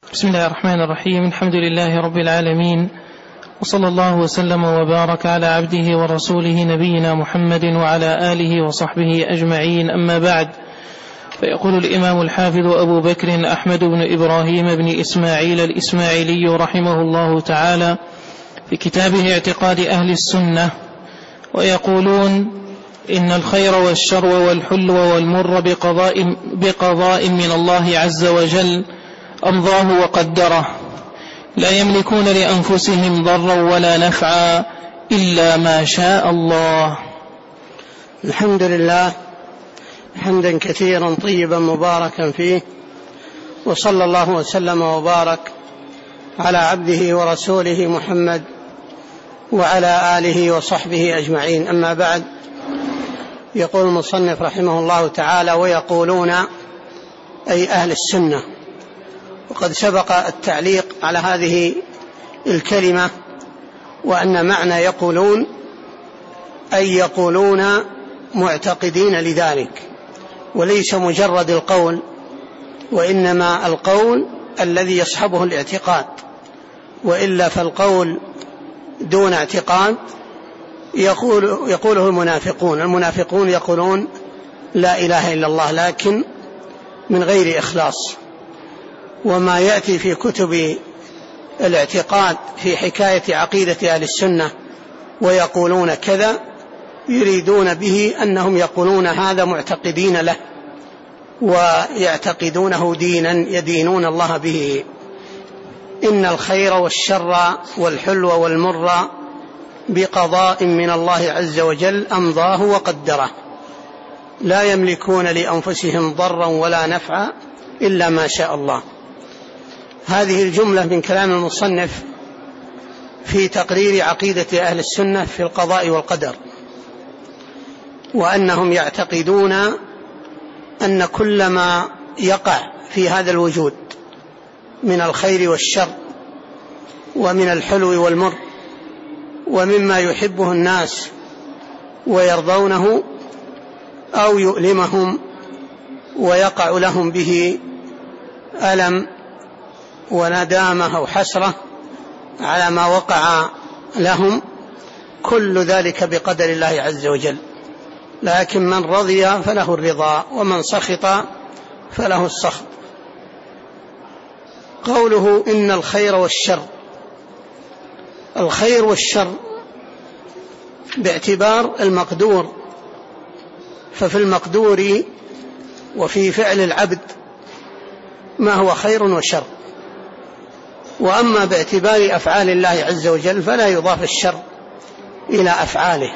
بسم الله الرحمن الرحيم. الحمد لله رب العالمين، وصلى الله وسلم وبارك على عبده ورسوله نبينا محمد وعلى آله وصحبه أجمعين، أما بعد. فيقول الإمام الحافظ أبو بكر أحمد بن إبراهيم بن إسماعيل الإسماعيلي رحمه الله تعالى في كتابه اعتقاد أهل السنة: ويقولون إن الخير والشر والحلو والمر بقضاء من الله عز وجل أمضاه وقدره، لا يملكون لأنفسهم ضرا ولا نفعا إلا ما شاء الله. الحمد لله حمدا كثيرا طيبا مباركا فيه، وصلى الله وسلم وبارك على عبده ورسوله محمد وعلى آله وصحبه أجمعين، أما بعد. يقول المصنف رحمه الله تعالى: ويقولون أي أهل السنة. وقد سبق التعليق على هذه الكلمة، وأن معنى يقولون أي يقولون معتقدين لذلك، وليس مجرد القول، وإنما القول الذي يصحبه الاعتقاد، وإلا فالقول دون اعتقاد يقوله المنافقون يقولون لا إله إلا الله، لكن من غير إخلاص. وما يأتي في كتب الاعتقاد في حكاية عقيدة أهل السنة ويقولون كذا، يريدون به أنهم يقولون هذا معتقدين له ويعتقدونه دينا يدينون الله به. إن الخير والشر والحلو والمر بقضاء من الله عز وجل أمضاه وقدره، لا يملكون لأنفسهم ضرا ولا نفعا إلا ما شاء الله. هذه الجملة من كلام المصنف في تقرير عقيدة أهل السنة في القضاء والقدر، وأنهم يعتقدون أن كل ما يقع في هذا الوجود من الخير والشر ومن الحلو والمر ومما يحبه الناس ويرضونه أو يؤلمهم ويقع لهم به ألم وندامة أو حسرة على ما وقع لهم، كل ذلك بقدر الله عز وجل. لكن من رضي فله الرضا، ومن سخط فله السخط. قوله إن الخير والشر، الخير والشر باعتبار المقدور، ففي المقدور وفي فعل العبد ما هو خير وشر. وأما باعتبار أفعال الله عز وجل فلا يضاف الشر إلى أفعاله.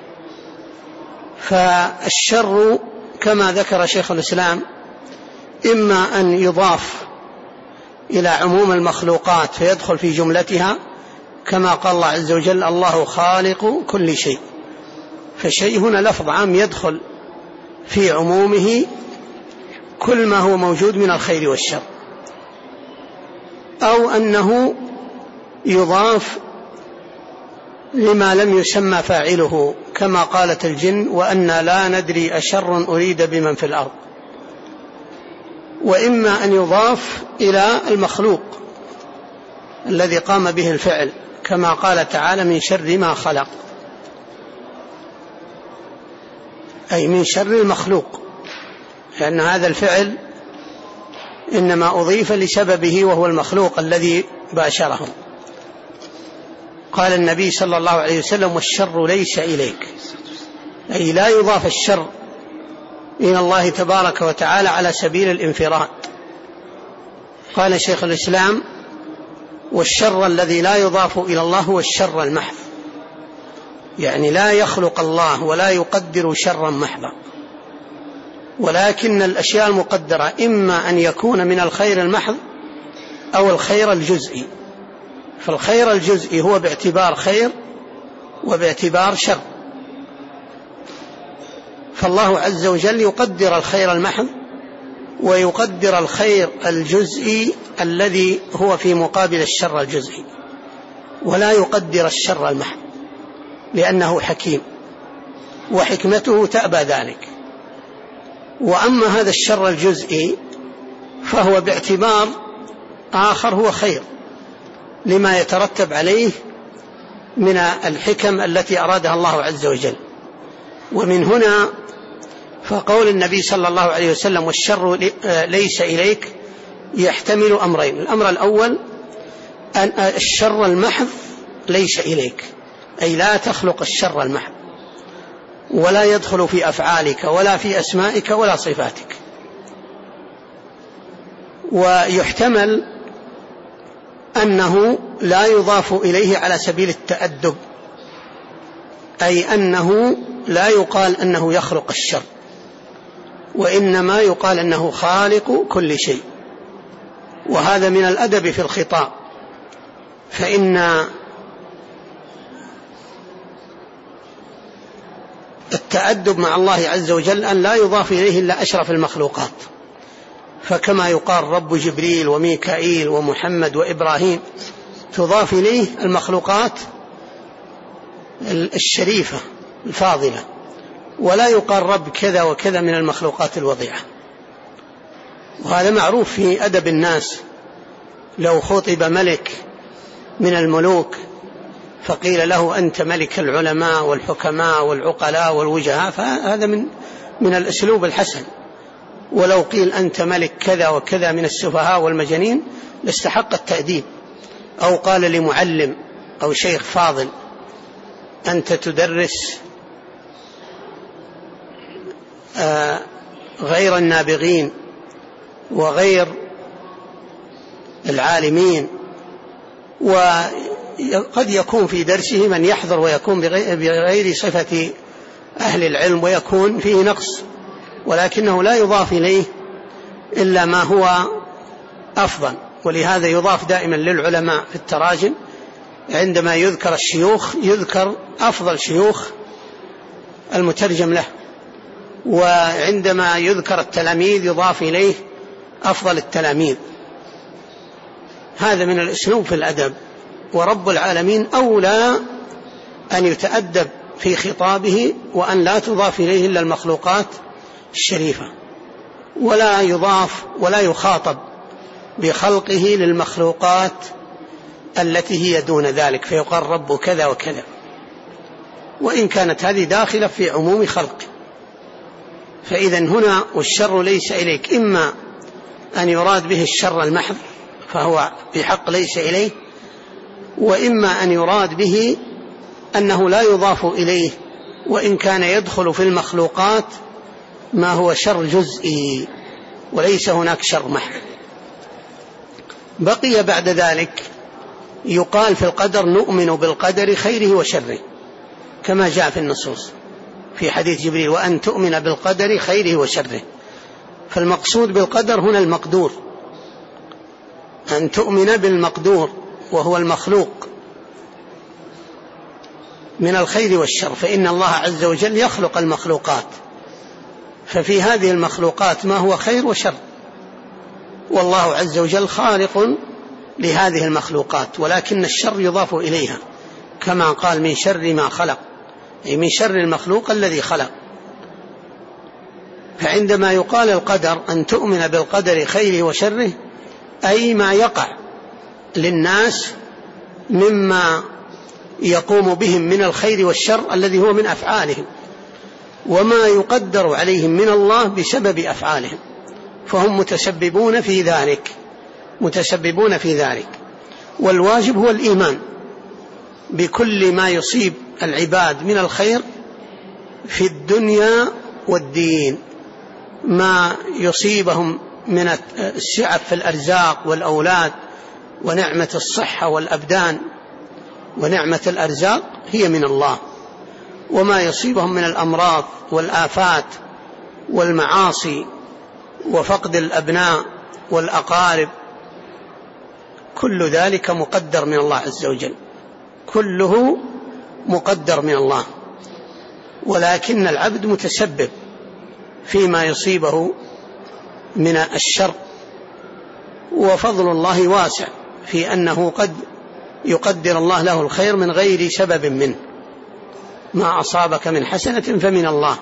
فالشر كما ذكر شيخ الإسلام إما أن يضاف إلى عموم المخلوقات فيدخل في جملتها، كما قال الله عز وجل: الله خالق كل شيء، فالشيء هنا لفظ عام يدخل في عمومه كل ما هو موجود من الخير والشر. أو أنه يضاف لما لم يسمى فاعله، كما قالت الجن: وأنا لا ندري أشر أريد بمن في الأرض. وإما أن يضاف إلى المخلوق الذي قام به الفعل، كما قال تعالى: من شر ما خلق، أي من شر المخلوق، لأن هذا الفعل إنما أضيف لسببه وهو المخلوق الذي باشره. قال النبي صلى الله عليه وسلم: والشر ليس إليك، أي لا يضاف الشر إلى الله تبارك وتعالى على سبيل الانفراد. قال شيخ الإسلام: والشر الذي لا يضاف إلى الله هو الشر المحض، يعني لا يخلق الله ولا يقدر شرا محضا، ولكن الأشياء المقدرة إما أن يكون من الخير المحض أو الخير الجزئي. فالخير الجزئي هو باعتبار خير وباعتبار شر، فالله عز وجل يقدر الخير المحض ويقدر الخير الجزئي الذي هو في مقابل الشر الجزئي، ولا يقدر الشر المحض، لأنه حكيم وحكمته تأبى ذلك. وأما هذا الشر الجزئي فهو باعتبار آخر هو خير لما يترتب عليه من الحكم التي أرادها الله عز وجل. ومن هنا فقول النبي صلى الله عليه وسلم والشر ليس إليك يحتمل أمرين. الأمر الأول أن الشر المحض ليس إليك، أي لا تخلق الشر المحض ولا يدخل في أفعالك ولا في أسمائك ولا صفاتك. ويحتمل أنه لا يضاف إليه على سبيل التأدب، أي أنه لا يقال أنه يخلق الشر، وإنما يقال أنه خالق كل شيء. وهذا من الأدب في الخطاب، فإن التأدب مع الله عز وجل أن لا يضاف إليه إلا أشرف المخلوقات، فكما يقال رب جبريل وميكائيل ومحمد وإبراهيم تضاف إليه المخلوقات الشريفة الفاضلة، ولا يقال رب كذا وكذا من المخلوقات الوضيعة. وهذا معروف في أدب الناس. لو خطب ملك من الملوك فقيل له أنت ملك العلماء والحكماء والعقلاء والوجهاء، فهذا من الأسلوب الحسن. ولو قيل أنت ملك كذا وكذا من السفهاء والمجانين لاستحق التأديب. أو قال لمعلم أو شيخ فاضل أنت تدرس غير النابغين وغير العالمين، وقد يكون في درسه من يحضر ويكون بغير صفة أهل العلم ويكون فيه نقص، ولكنه لا يضاف إليه إلا ما هو أفضل. ولهذا يضاف دائما للعلماء في التراجم عندما يذكر الشيوخ يذكر أفضل شيوخ المترجم له، وعندما يذكر التلاميذ يضاف إليه أفضل التلاميذ. هذا من الأسلوب في الأدب. ورب العالمين أولى أن يتأدب في خطابه وأن لا تضاف إليه إلا المخلوقات الشريفة، ولا يضاف ولا يخاطب بخلقه للمخلوقات التي هي دون ذلك، فيقال رب كذا وكذا، وإن كانت هذه داخلة في عموم خلقه. فإذا هنا والشر ليس إليك إما أن يراد به الشر المحض فهو بحق ليس إليه، وإما أن يراد به أنه لا يضاف إليه وإن كان يدخل في المخلوقات ما هو شر جزئي وليس هناك شر محض. بقي بعد ذلك يقال في القدر نؤمن بالقدر خيره وشره، كما جاء في النصوص في حديث جبريل وأن تؤمن بالقدر خيره وشره. فالمقصود بالقدر هنا المقدور، أن تؤمن بالمقدور وهو المخلوق من الخير والشر، فإن الله عز وجل يخلق المخلوقات، ففي هذه المخلوقات ما هو خير وشر، والله عز وجل خالق لهذه المخلوقات، ولكن الشر يضاف إليها كما قال من شر ما خلق، أي من شر المخلوق الذي خلق. فعندما يقال القدر أن تؤمن بالقدر خيره وشره أي ما يقع للناس مما يقوم بهم من الخير والشر الذي هو من أفعالهم، وما يقدر عليهم من الله بسبب أفعالهم، فهم متسببون في ذلك. والواجب هو الإيمان بكل ما يصيب العباد من الخير في الدنيا والدين، ما يصيبهم من السعة في الأرزاق والأولاد ونعمة الصحة والأبدان، ونعمة الأرزاق هي من الله، وما يصيبهم من الأمراض والآفات والمعاصي وفقد الأبناء والأقارب، كل ذلك مقدر من الله عز وجل، كله مقدر من الله، ولكن العبد متسبب فيما يصيبه من الشر. وفضل الله واسع في أنه قد يقدر الله له الخير من غير سبب منه. ما أصابك من حسنة فمن الله،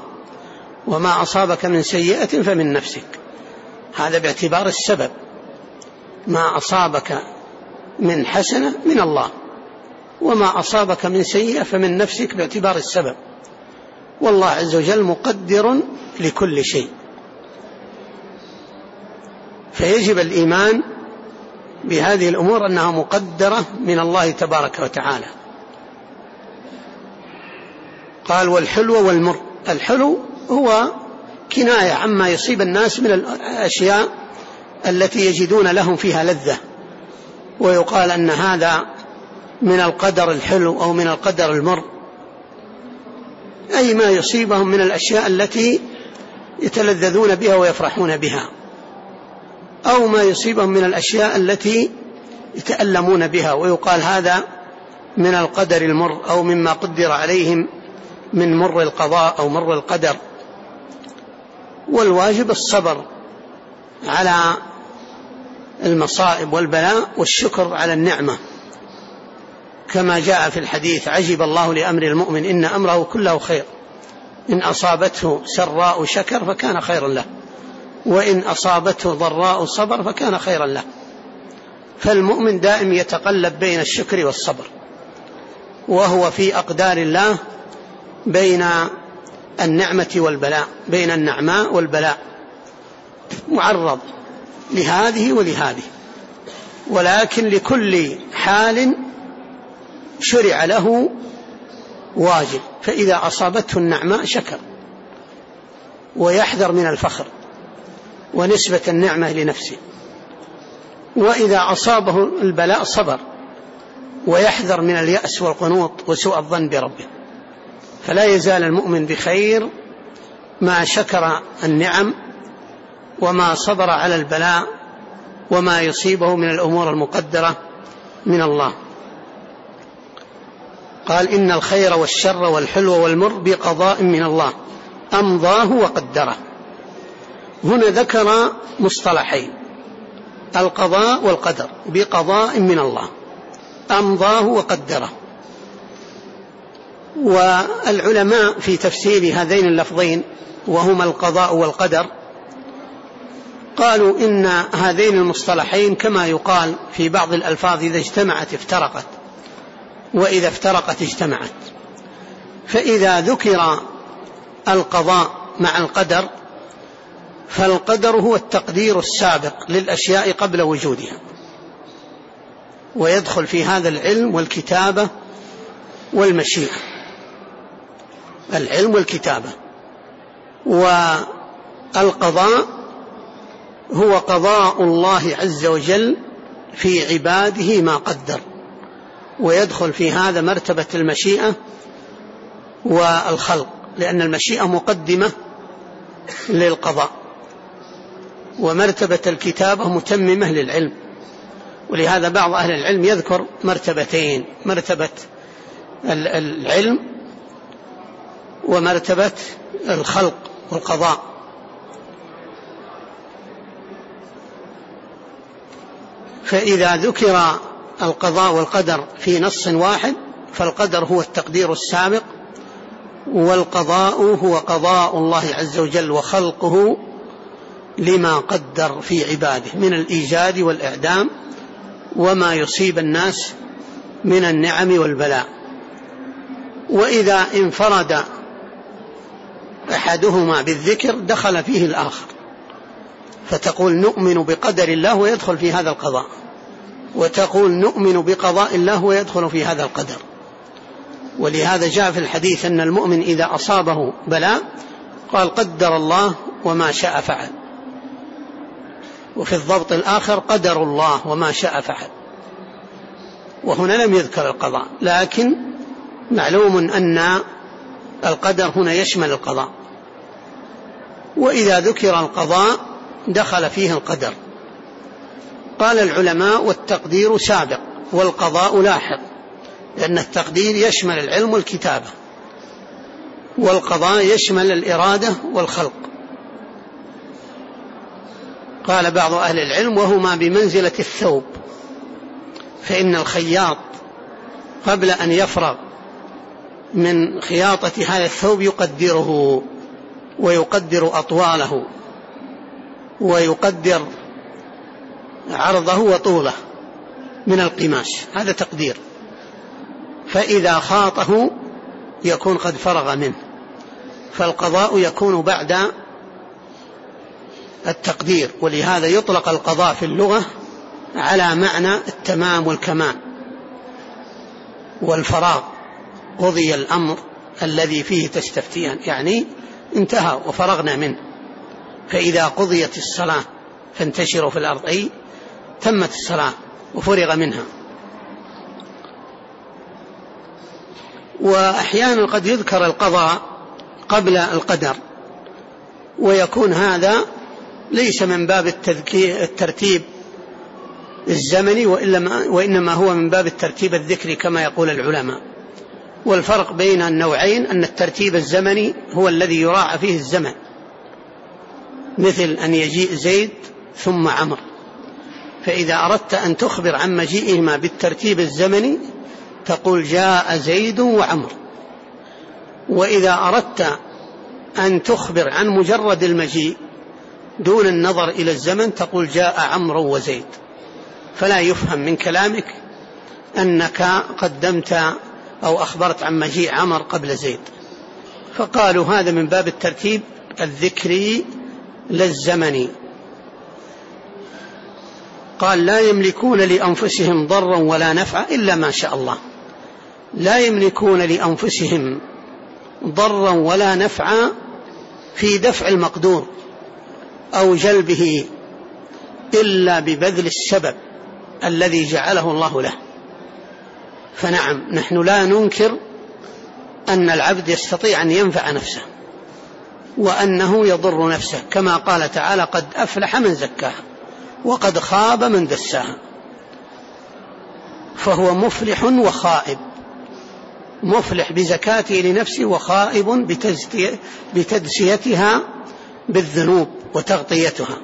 وما أصابك من سيئة فمن نفسك، هذا باعتبار السبب. ما أصابك من حسنة من الله، وما أصابك من سيئة فمن نفسك باعتبار السبب، والله عز وجل مقدر لكل شيء. فيجب الإيمان بهذه الأمور أنها مقدرة من الله تبارك وتعالى. قال والحلو والمر. الحلو هو كناية عما يصيب الناس من الأشياء التي يجدون لهم فيها لذة، ويقال أن هذا من القدر الحلو أو من القدر المر، أي ما يصيبهم من الأشياء التي يتلذذون بها ويفرحون بها، أو ما يصيبهم من الأشياء التي يتألمون بها، ويقال هذا من القدر المر أو مما قدر عليهم من مر القضاء أو مر القدر. والواجب الصبر على المصائب والبلاء والشكر على النعمة، كما جاء في الحديث: عجب الله لأمر المؤمن إن أمره كله خير، إن أصابته سراء شكر فكان خيرا له، وإن أصابته ضراء صبر فكان خيرا له. فالمؤمن دائم يتقلب بين الشكر والصبر، وهو في أقدار الله بين النعمة والبلاء، بين النعماء والبلاء، معرض لهذه ولهذه، ولكن لكل حال شرع له واجب. فإذا أصابته النعماء شكر ويحذر من الفخر ونسبة النعمة لنفسه، وإذا أصابه البلاء صبر ويحذر من اليأس والقنوط وسوء الظن بربه. فلا يزال المؤمن بخير ما شكر النعم وما صبر على البلاء وما يصيبه من الأمور المقدرة من الله. قال: إن الخير والشر والحلو والمر بقضاء من الله أمضاه وقدره. هنا ذكر مصطلحين: القضاء والقدر، بقضاء من الله، أمضاه وقدره. والعلماء في تفسير هذين اللفظين وهما القضاء والقدر قالوا إن هذين المصطلحين كما يقال في بعض الألفاظ: إذا اجتمعت افترقت، وإذا افترقت اجتمعت. فإذا ذكر القضاء مع القدر فالقدر هو التقدير السابق للأشياء قبل وجودها، ويدخل في هذا العلم والكتابة والمشيئة، العلم والكتابة. والقضاء هو قضاء الله عز وجل في عباده ما قدر، ويدخل في هذا مرتبة المشيئة والخلق، لأن المشيئة مقدمة للقضاء، ومرتبة الكتابة متممة للعلم. ولهذا بعض أهل العلم يذكر مرتبتين: مرتبة العلم ومرتبة الخلق والقضاء. فإذا ذكر القضاء والقدر في نص واحد فالقدر هو التقدير السابق، والقضاء هو قضاء الله عز وجل وخلقه لما قدر في عباده من الإيجاد والإعدام وما يصيب الناس من النعم والبلاء. وإذا انفرد أحدهما بالذكر دخل فيه الآخر، فتقول نؤمن بقدر الله ويدخل في هذا القضاء، وتقول نؤمن بقضاء الله ويدخل في هذا القدر. ولهذا جاء في الحديث أن المؤمن إذا أصابه بلاء قال قدر الله وما شاء فعل، وفي الضبط الآخر قدر الله وما شاء فعل. وهنا لم يذكر القضاء، لكن معلوم أن القدر هنا يشمل القضاء، وإذا ذكر القضاء دخل فيه القدر. قال العلماء: والتقدير سابق والقضاء لاحق، لأن التقدير يشمل العلم والكتابة، والقضاء يشمل الإرادة والخلق. قال بعض أهل العلم: وهما بمنزلة الثوب، فإن الخياط قبل أن يفرغ من خياطة هذا الثوب يقدره، ويقدر أطواله، ويقدر عرضه وطوله من القماش، هذا تقدير. فإذا خاطه يكون قد فرغ منه، فالقضاء يكون بعد التقدير. ولهذا يطلق القضاء في اللغة على معنى التمام والكمال والفراغ. قضي الأمر الذي فيه تستفتيان، يعني انتهى وفرغنا منه. فإذا قضيت الصلاة فانتشروا في الأرض، أي تمت الصلاة وفرغ منها. وأحيانا قد يذكر القضاء قبل القدر، ويكون هذا ليس من باب الترتيب الزمني، وإنما هو من باب الترتيب الذكري كما يقول العلماء. والفرق بين النوعين أن الترتيب الزمني هو الذي يراعى فيه الزمن، مثل أن يجيء زيد ثم عمرو، فإذا أردت أن تخبر عن مجيئهما بالترتيب الزمني تقول جاء زيد وعمرو. وإذا أردت أن تخبر عن مجرد المجيء دون النظر إلى الزمن تقول جاء عمرو وزيد، فلا يفهم من كلامك أنك قدمت أو أخبرت عن مجيء عمرو قبل زيد. فقالوا هذا من باب الترتيب الذكري للزمني. قال لا يملكون لأنفسهم ضرا ولا نفعا إلا ما شاء الله. لا يملكون لأنفسهم ضرا ولا نفعا في دفع المقدور أو جلبه إلا ببذل السبب الذي جعله الله له. فنعم، نحن لا ننكر أن العبد يستطيع أن ينفع نفسه وأنه يضر نفسه، كما قال تعالى قد أفلح من زكاها وقد خاب من دساها. فهو مفلح وخائب، مفلح بزكاته لنفسه وخائب بتدسيتها بالذنوب وتغطيتها.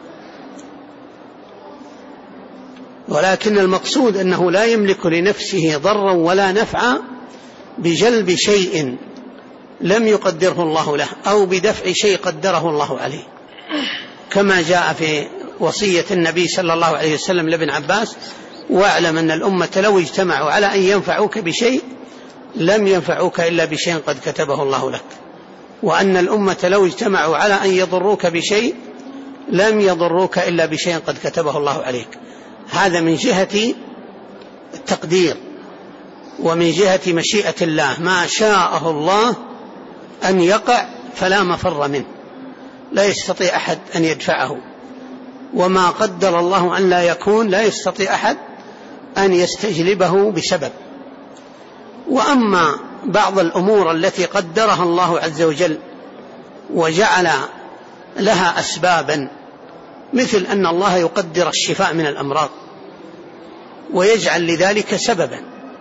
ولكن المقصود أنه لا يملك لنفسه ضرا ولا نفعا بجلب شيء لم يقدره الله له أو بدفع شيء قدره الله عليه، كما جاء في وصية النبي صلى الله عليه وسلم لابن عباس: واعلم أن الأمة لو اجتمعوا على أن ينفعوك بشيء لم ينفعوك إلا بشيء قد كتبه الله لك، وأن الأمة لو اجتمعوا على أن يضروك بشيء لم يضروك إلا بشيء قد كتبه الله عليك. هذا من جهة التقدير ومن جهة مشيئة الله، ما شاءه الله أن يقع فلا مفر منه، لا يستطيع أحد أن يدفعه، وما قدر الله أن لا يكون لا يستطيع أحد أن يستجلبه بسبب. وأما بعض الأمور التي قدرها الله عز وجل وجعل لها أسبابا، مثل أن الله يقدر الشفاء من الأمراض ويجعل لذلك سببا،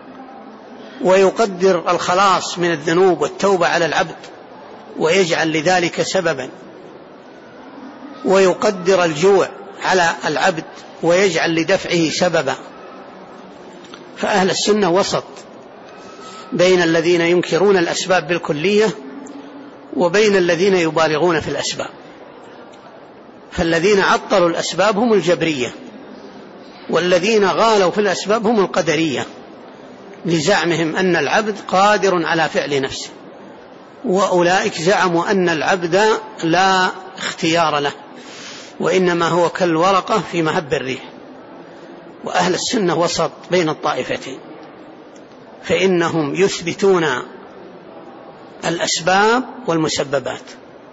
ويقدر الخلاص من الذنوب والتوبة على العبد ويجعل لذلك سببا، ويقدر الجوع على العبد ويجعل لدفعه سببا. فأهل السنة وسط بين الذين ينكرون الأسباب بالكلية وبين الذين يبالغون في الأسباب. فالذين عطلوا الأسباب هم الجبرية، والذين غالوا في الأسباب هم القدرية، لزعمهم أن العبد قادر على فعل نفسه، وأولئك زعموا أن العبد لا اختيار له وإنما هو كالورقة في مهب الريح. وأهل السنة وسط بين الطائفتين، فإنهم يثبتون الأسباب والمسببات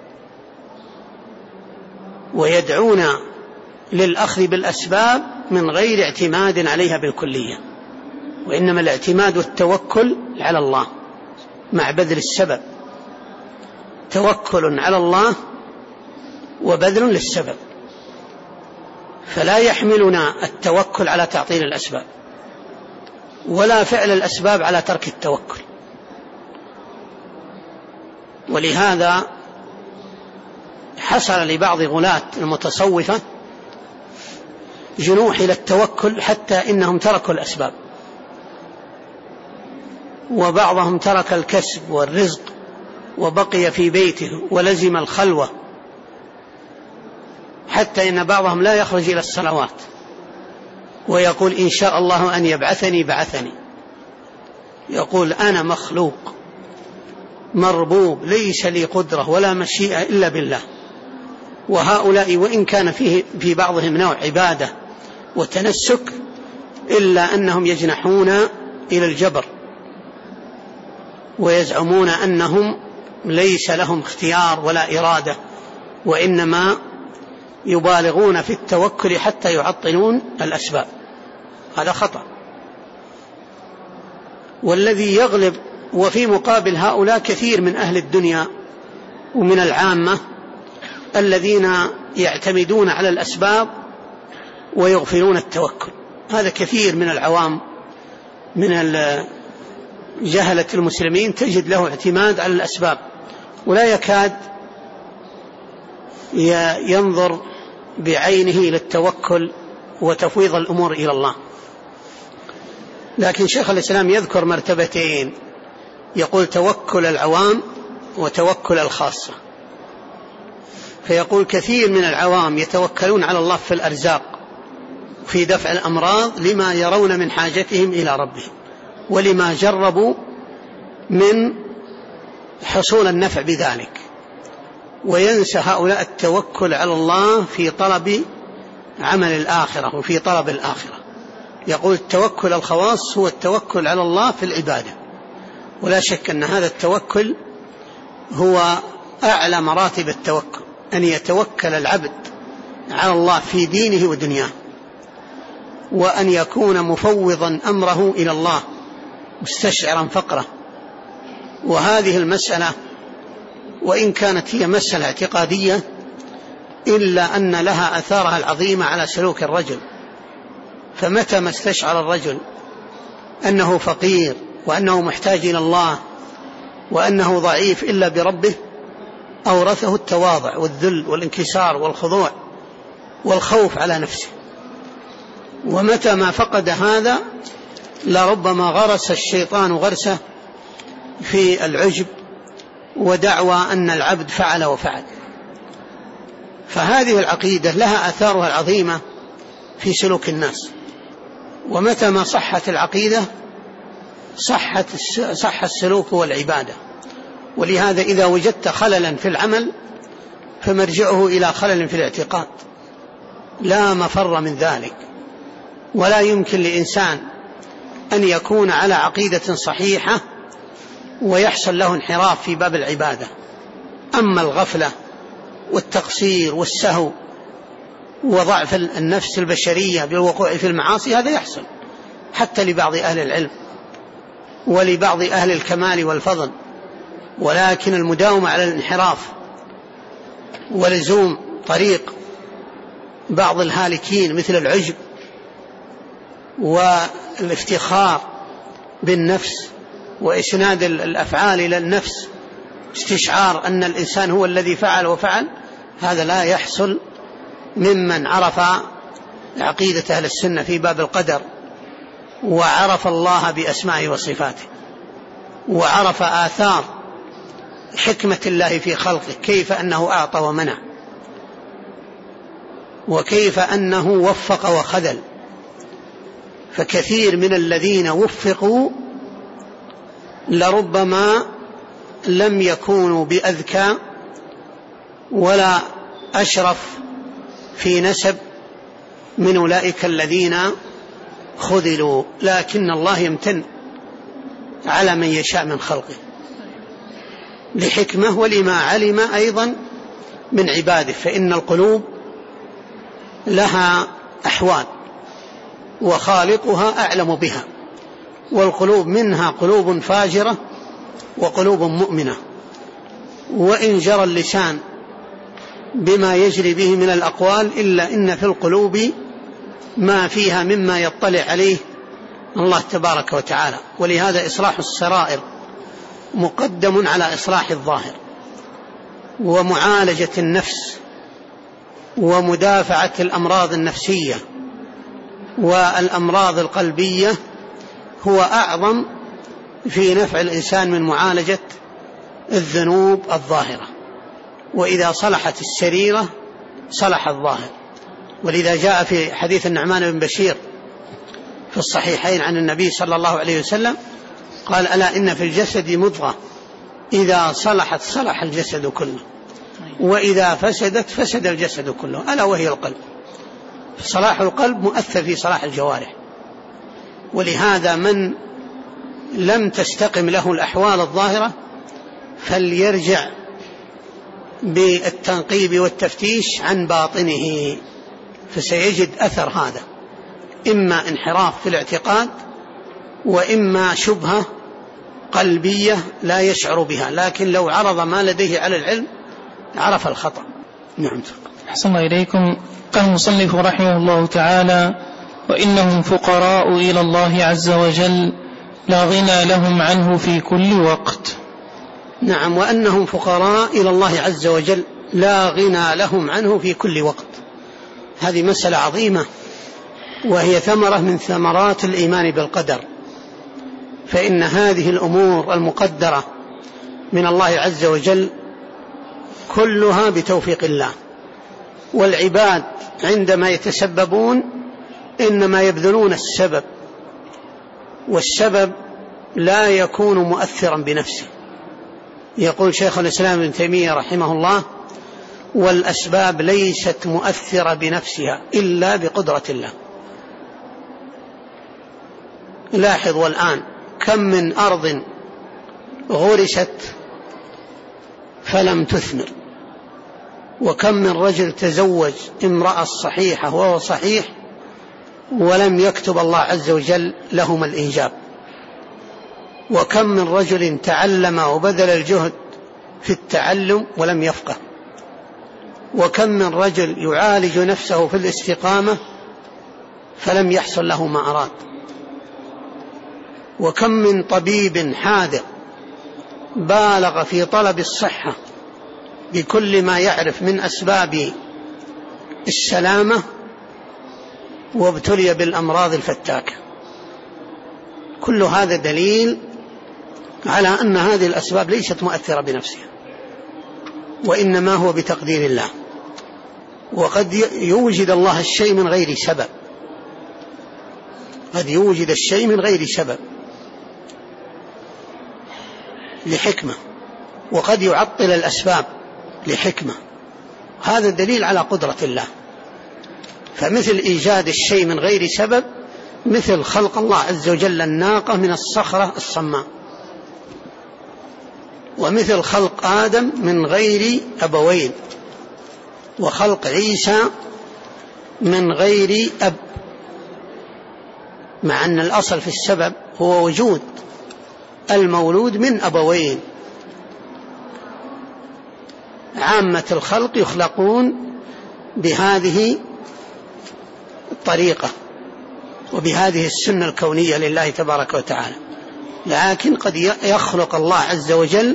ويدعون للأخذ بالأسباب من غير اعتماد عليها بالكلية، وإنما الاعتماد والتوكل على الله مع بذل السبب، توكل على الله وبذل للسبب. فلا يحملنا التوكل على تعطيل الأسباب ولا فعل الأسباب على ترك التوكل. ولهذا حصل لبعض غلاة المتصوفة جنوح إلى التوكل حتى إنهم تركوا الأسباب، وبعضهم ترك الكسب والرزق وبقي في بيته ولزم الخلوة، حتى إن بعضهم لا يخرج إلى الصلوات ويقول إن شاء الله أن يبعثني بعثني. يقول أنا مخلوق مربوب ليس لي قدرة ولا مشيئة إلا بالله. وهؤلاء وإن كان في بعضهم نوع عبادة وتنسك إلا أنهم يجنحون إلى الجبر ويزعمون أنهم ليس لهم اختيار ولا إرادة، وإنما يبالغون في التوكل حتى يعطلون الأسباب. هذا خطأ. والذي يغلب وفي مقابل هؤلاء كثير من أهل الدنيا ومن العامة الذين يعتمدون على الأسباب ويغفلون التوكل. هذا كثير من العوام من جهلة المسلمين تجد له اعتماد على الأسباب ولا يكاد ينظر بعينه إلى التوكل وتفويض الأمور إلى الله. لكن شيخ الإسلام يذكر مرتبتين، يقول توكل العوام وتوكل الخاصة. فيقول كثير من العوام يتوكلون على الله في الأرزاق في دفع الأمراض لما يرون من حاجتهم إلى ربهم ولما جربوا من حصول النفع بذلك، وينسى هؤلاء التوكل على الله في طلب عمل الآخرة وفي طلب الآخرة. يقول التوكل الخواص هو التوكل على الله في العبادة، ولا شك أن هذا التوكل هو أعلى مراتب التوكل، أن يتوكل العبد على الله في دينه ودنياه، وأن يكون مفوضا أمره إلى الله مستشعرا فقره. وهذه المسألة وإن كانت هي مسألة اعتقادية إلا أن لها أثارها العظيمة على سلوك الرجل. فمتى ما استشعر الرجل أنه فقير وأنه محتاج إلى الله وأنه ضعيف إلا بربه أورثه التواضع والذل والانكسار والخضوع والخوف على نفسه. ومتى ما فقد هذا لربما غرس الشيطان غرسه في العجب ودعوى أن العبد فعل وفعل. فهذه العقيدة لها أثارها العظيمة في الناس. ومتى ما صحت العقيدة صح السلوك والعبادة. ولهذا إذا وجدت خللا في العمل فمرجعه إلى خلل في الاعتقاد، لا مفر من ذلك. ولا يمكن لإنسان أن يكون على عقيدة صحيحة ويحصل له انحراف في باب العبادة. أما الغفلة والتقصير والسهو وضعف النفس البشرية بالوقوع في المعاصي هذا يحصل حتى لبعض أهل العلم ولبعض أهل الكمال والفضل. ولكن المداومة على الانحراف ولزوم طريق بعض الهالكين مثل العجب والافتخار بالنفس وإسناد الأفعال إلى النفس، استشعار أن الإنسان هو الذي فعل وفعل، هذا لا يحصل ممن عرف عقيدة أهل السنة في باب القدر وعرف الله بأسمائه وصفاته وعرف آثار حكمة الله في خلقه، كيف أنه أعطى ومنع وكيف أنه وفق وخذل. فكثير من الذين وفقوا لربما لم يكونوا بأذكى ولا أشرف في نسب من أولئك الذين خذلوا، لكن الله يمتن على من يشاء من خلقه لحكمة ولما علم أيضا من عباده. فإن القلوب لها أحوال وخالقها أعلم بها، والقلوب منها قلوب فاجرة وقلوب مؤمنة. وإن جرى اللسان بما يجري به من الأقوال إلا إن في القلوب ما فيها مما يطلع عليه الله تبارك وتعالى. ولهذا إصلاح السرائر مقدم على إصلاح الظاهر، ومعالجة النفس ومدافعة الأمراض النفسية والأمراض القلبية هو أعظم في نفع الإنسان من معالجة الذنوب الظاهرة. وإذا صلحت السريرة صلح الظاهر. ولذا جاء في حديث النعمان بن بشير في الصحيحين عن النبي صلى الله عليه وسلم قال: ألا إن في الجسد مضغة إذا صلحت صلح الجسد كله وإذا فسدت فسد الجسد كله، ألا وهي القلب. صلاح القلب مؤثر في صلاح الجوارح، ولهذا من لم تستقم له الأحوال الظاهرة فليرجع بالتنقيب والتفتيش عن باطنه، فسيجد أثر هذا، إما انحراف في الاعتقاد وإما شبهة قلبية لا يشعر بها، لكن لو عرض ما لديه على العلم عرف الخطأ. نعم. أحسن الله إليكم. قال المصنف رحمه الله تعالى: وإنهم فقراء إلى الله عز وجل لا غنى لهم عنه في كل وقت. نعم، وأنهم فقراء إلى الله عز وجل لا غنى لهم عنه في كل وقت. هذه مسألة عظيمة، وهي ثمرة من ثمرات الإيمان بالقدر، فإن هذه الأمور المقدرة من الله عز وجل كلها بتوفيق الله، والعباد عندما يتسببون إنما يبذلون السبب، والسبب لا يكون مؤثرا بنفسه. يقول شيخ الإسلام ابن تيمية رحمه الله: والأسباب ليست مؤثرة بنفسها إلا بقدرة الله. لاحظ والآن كم من أرض غرست فلم تثمر، وكم من رجل تزوج امرأة صحيحة وهو صحيح ولم يكتب الله عز وجل لهما الإنجاب، وكم من رجل تعلم وبذل الجهد في التعلم ولم يفقه، وكم من رجل يعالج نفسه في الاستقامة فلم يحصل له ما أراد، وكم من طبيب حاذق بالغ في طلب الصحة بكل ما يعرف من أسباب السلامة وابتلي بالأمراض الفتاكة. كل هذا دليل على أن هذه الأسباب ليست مؤثرة بنفسها، وإنما هو بتقدير الله. وقد يوجد الله الشيء من غير سبب، قد يوجد الشيء من غير سبب لحكمة، وقد يعطل الأسباب لحكمة. هذا دليل على قدرة الله. فمثل إيجاد الشيء من غير سبب مثل خلق الله عز وجل الناقة من الصخرة الصماء، ومثل خلق آدم من غير أبوين، وخلق عيسى من غير أب، مع أن الأصل في السبب هو وجود المولود من أبوين. عامة الخلق يخلقون بهذه الطريقة وبهذه السنة الكونية لله تبارك وتعالى، لكن قد يخلق الله عز وجل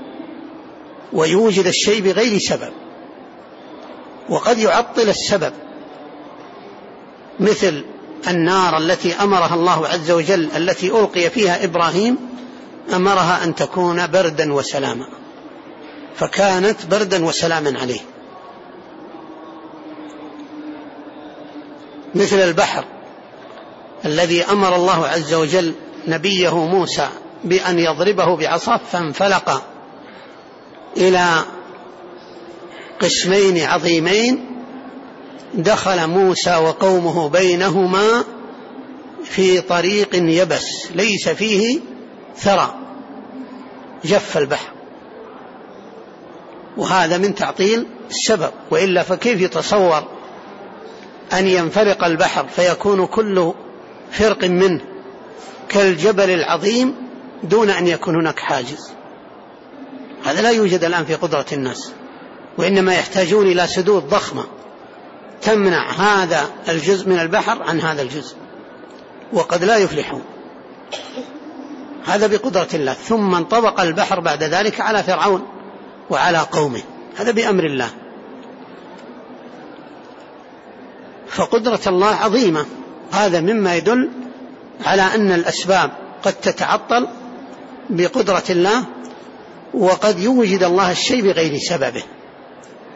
ويوجد الشيء بغير سبب، وقد يعطل السبب، مثل النار التي أمرها الله عز وجل التي ألقي فيها إبراهيم، أمرها أن تكون بردا وسلاما، فكانت بردا وسلاما عليه. مثل البحر الذي أمر الله عز وجل نبيه موسى بأن يضربه بعصاه فانفلق إلى قسمين عظيمين، دخل موسى وقومه بينهما في طريق يبس ليس فيه ثرى، جف البحر. وهذا من تعطيل السبب، وإلا فكيف يتصور أن ينفرق البحر فيكون كل فرق منه كالجبل العظيم دون أن يكون هناك حاجز؟ هذا لا يوجد الآن في قدرة الناس، وإنما يحتاجون إلى سدود ضخمة تمنع هذا الجزء من البحر عن هذا الجزء، وقد لا يفلحون. هذا بقدرة الله. ثم انطبق البحر بعد ذلك على فرعون وعلى قومه، هذا بأمر الله. فقدرة الله عظيمة. هذا مما يدل على أن الأسباب قد تتعطل بقدرة الله، وقد يوجد الله الشيء بغير سببه.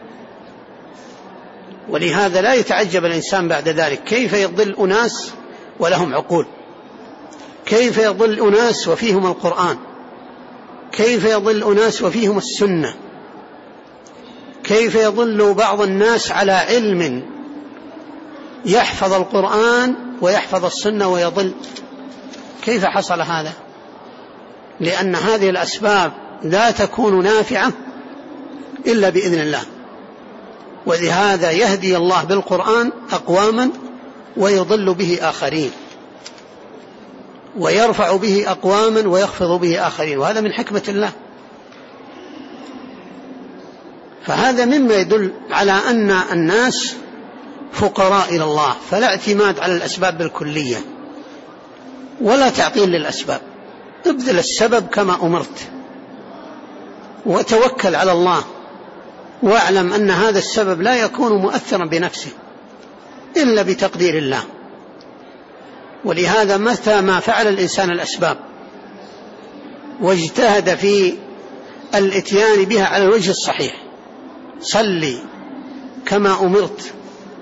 ولهذا لا يتعجب الإنسان بعد ذلك كيف يضل أناس ولهم عقول. كيف يضل أناس وفيهم القرآن؟ كيف يضل أناس وفيهم السنة؟ كيف يضل بعض الناس على علم يحفظ القرآن ويحفظ السنة ويضل؟ كيف حصل هذا؟ لأن هذه الأسباب لا تكون نافعة إلا بإذن الله، ولهذا يهدي الله بالقرآن أقواما ويضل به آخرين، ويرفع به أقواما ويخفض به آخرين، وهذا من حكمة الله. فهذا مما يدل على أن الناس فقراء إلى الله، فلا اعتماد على الأسباب بالكلية ولا تعطيل للأسباب. ابذل السبب كما أمرت وتوكل على الله، واعلم أن هذا السبب لا يكون مؤثرا بنفسه إلا بتقدير الله. ولهذا متى ما فعل الإنسان الأسباب واجتهد في الاتيان بها على الوجه الصحيح، صلي كما أمرت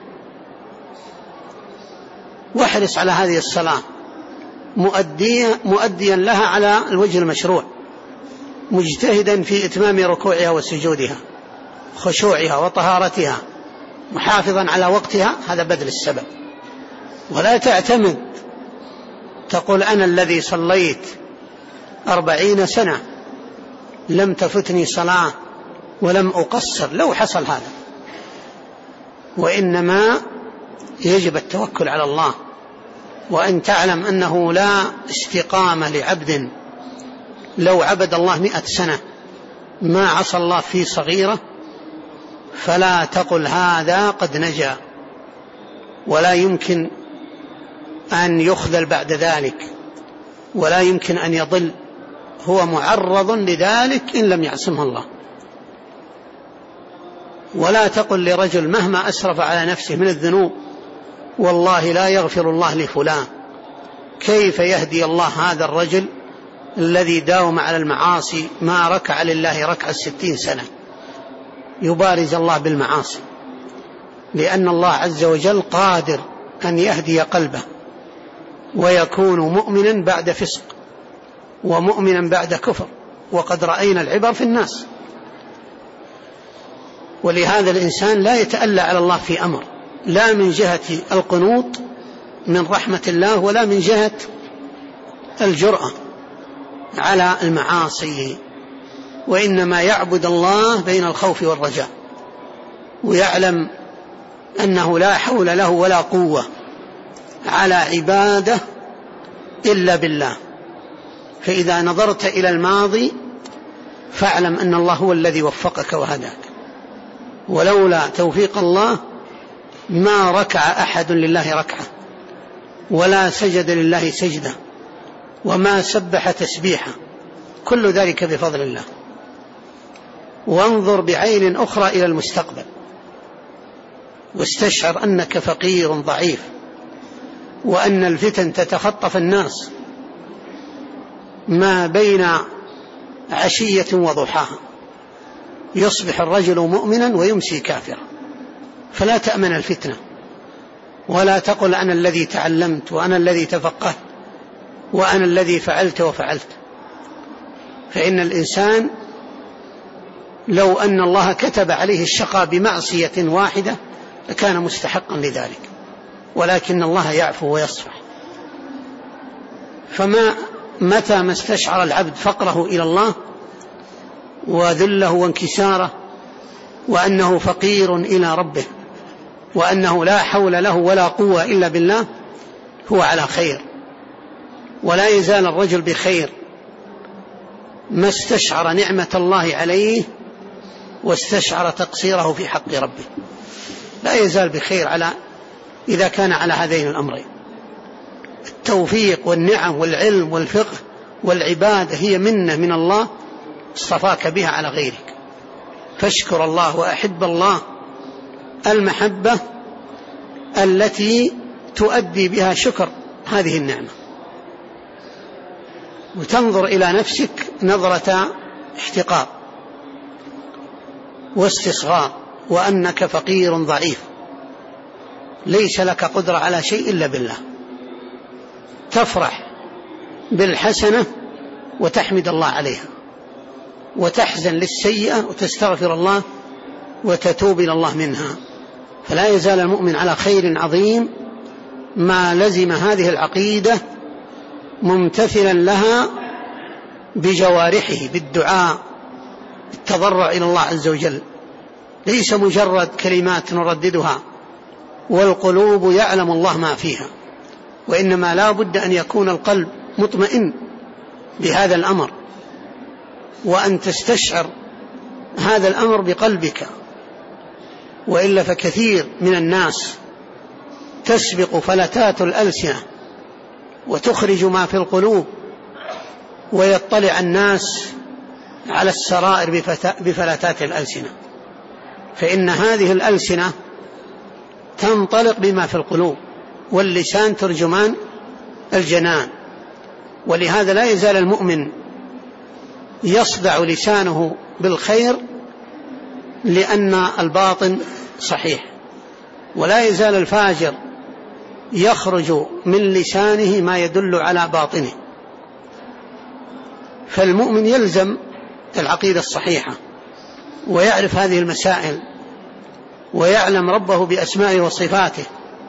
واحرص على هذه الصلاة مؤديا لها على الوجه المشروع، مجتهدا في إتمام ركوعها وسجودها، خشوعها وطهارتها، محافظا على وقتها، هذا بذل السبب. ولا تعتمد تقول أنا الذي صليت 40 سنة لم تفتني صلاة ولم أقصر، لو حصل هذا. وإنما يجب التوكل على الله، وأن تعلم أنه لا استقامة لعبد لو عبد الله 100 سنة ما عصى الله في صغيرة، فلا تقل هذا قد نجا، ولا يمكن أن يخذل بعد ذلك، ولا يمكن أن يضل، هو معرض لذلك إن لم يعصمه الله. ولا تقل لرجل مهما أسرف على نفسه من الذنوب والله لا يغفر الله لفلان. كيف يهدي الله هذا الرجل الذي داوم على المعاصي ما ركع لله ركعة 60 سنة يبارز الله بالمعاصي؟ لأن الله عز وجل قادر أن يهدي قلبه ويكون مؤمنا بعد فسق ومؤمنا بعد كفر، وقد رأينا العبر في الناس. ولهذا الإنسان لا يتألى على الله في أمر، لا من جهة القنوط من رحمة الله ولا من جهة الجرأة على المعاصي، وإنما يعبد الله بين الخوف والرجاء، ويعلم أنه لا حول له ولا قوة على عباده إلا بالله. فإذا نظرت إلى الماضي فاعلم أن الله هو الذي وفقك وهداك، ولولا توفيق الله ما ركع أحد لله ركعة، ولا سجد لله سجدة، وما سبح تسبيحا، كل ذلك بفضل الله. وانظر بعين أخرى إلى المستقبل، واستشعر أنك فقير ضعيف، وأن الفتن تتخطف الناس ما بين عشية وضحاها، يصبح الرجل مؤمنا ويمسي كافرا. فلا تأمن الفتنة، ولا تقل أنا الذي تعلمت وأنا الذي تفقهت وأنا الذي فعلت وفعلت. فإن الإنسان لو أن الله كتب عليه الشقاء بمعصية واحدة لكان مستحقا لذلك، ولكن الله يعفو ويصفح. متى ما استشعر العبد فقره إلى الله وذله وانكساره، وأنه فقير إلى ربه، وأنه لا حول له ولا قوة إلا بالله، هو على خير، ولا يزال الرجل بخير ما استشعر نعمة الله عليه واستشعر تقصيره في حق ربه. لا يزال بخير إذا كان على هذين الأمرين. التوفيق والنعم والعلم والفقه والعبادة هي منة من الله اصطفاك بها على غيرك، فاشكر الله وأحب الله المحبة التي تؤدي بها شكر هذه النعمة، وتنظر إلى نفسك نظرة احتقار واستصغار، وأنك فقير ضعيف ليس لك قدرة على شيء إلا بالله. تفرح بالحسنة وتحمد الله عليها، وتحزن للسيئة وتستغفر الله وتتوب إلى الله منها. فلا يزال المؤمن على خير عظيم ما لزم هذه العقيدة ممتثلا لها بجوارحه بالدعاء، بالتضرع إلى الله عز وجل، ليس مجرد كلمات نرددها والقلوب يعلم الله ما فيها، وإنما لا بد أن يكون القلب مطمئن بهذا الأمر، وأن تستشعر هذا الأمر بقلبك، وإلا فكثير من الناس تسبق فلتات الألسنة وتخرج ما في القلوب، ويطلع الناس على السرائر بفلتات الألسنة، فإن هذه الألسنة تنطلق بما في القلوب، واللسان ترجمان الجنان. ولهذا لا يزال المؤمن يصدع لسانه بالخير لأن الباطن صحيح، ولا يزال الفاجر يخرج من لسانه ما يدل على باطنه. فالمؤمن يلزم العقيدة الصحيحة ويعرف هذه المسائل، ويعلم ربه بأسمائه وصفاته،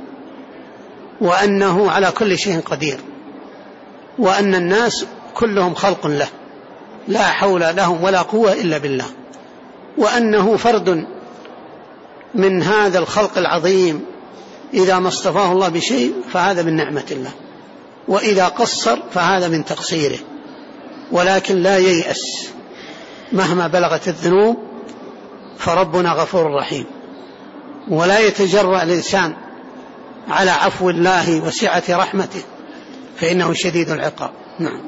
وأنه على كل شيء قدير، وأن الناس كلهم خلق له لا حول لهم ولا قوة إلا بالله، وأنه فرد من هذا الخلق العظيم، إذا ما اصطفاه الله بشيء فهذا من نعمة الله، وإذا قصر فهذا من تقصيره، ولكن لا ييأس مهما بلغت الذنوب، فربنا غفور رحيم. ولا يتجرأ الإنسان على عفو الله وسعة رحمته، فإنه شديد العقاب. نعم.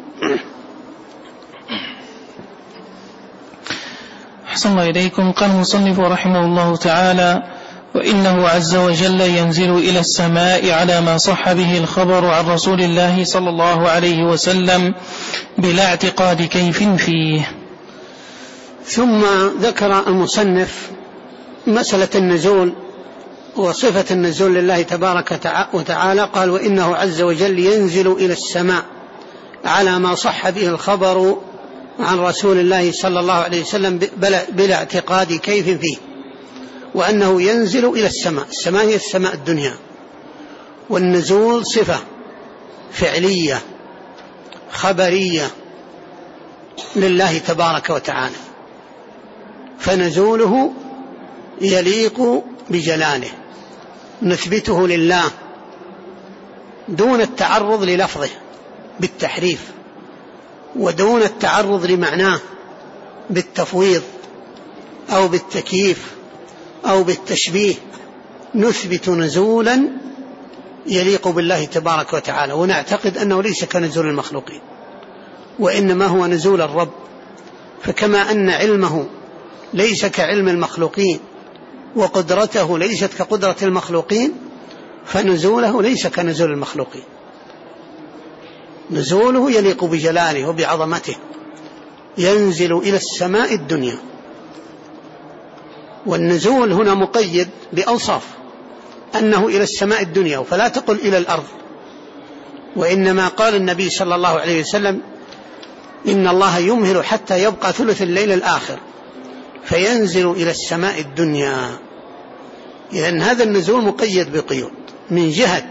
أحسن الله إليكم. قال المصنف رحمه الله تعالى: وإنه عز وجل ينزل إلى السماء على ما صح به الخبر عن رسول الله صلى الله عليه وسلم بلا اعتقاد كيف فيه. ثم ذكر المصنف مسألة النزول وصفة النزول لله تبارك وتعالى. قال: وإنه عز وجل ينزل إلى السماء على ما صح به الخبر عن رسول الله صلى الله عليه وسلم بلا اعتقاد كيف فيه. وأنه ينزل إلى السماء، السماء هي السماء الدنيا، والنزول صفة فعلية خبرية لله تبارك وتعالى، فنزوله يليق بجلاله، نثبته لله دون التعرض للفظه بالتحريف، ودون التعرض لمعناه بالتفويض أو بالتكييف أو بالتشبيه. نثبت نزولا يليق بالله تبارك وتعالى، ونعتقد أنه ليس كنزول المخلوقين، وإنما هو نزول الرب. فكما أن علمه ليس كعلم المخلوقين، وقدرته ليست كقدرة المخلوقين، فنزوله ليس كنزول المخلوقين، نزوله يليق بجلاله وبعظمته، ينزل إلى السماء الدنيا. والنزول هنا مقيد بأوصاف، أنه إلى السماء الدنيا، فلا تقل إلى الأرض، وإنما قال النبي صلى الله عليه وسلم: إن الله يمهل حتى يبقى ثلث الليل الآخر فينزل إلى السماء الدنيا. إذن هذا النزول مقيد بقيود، من جهة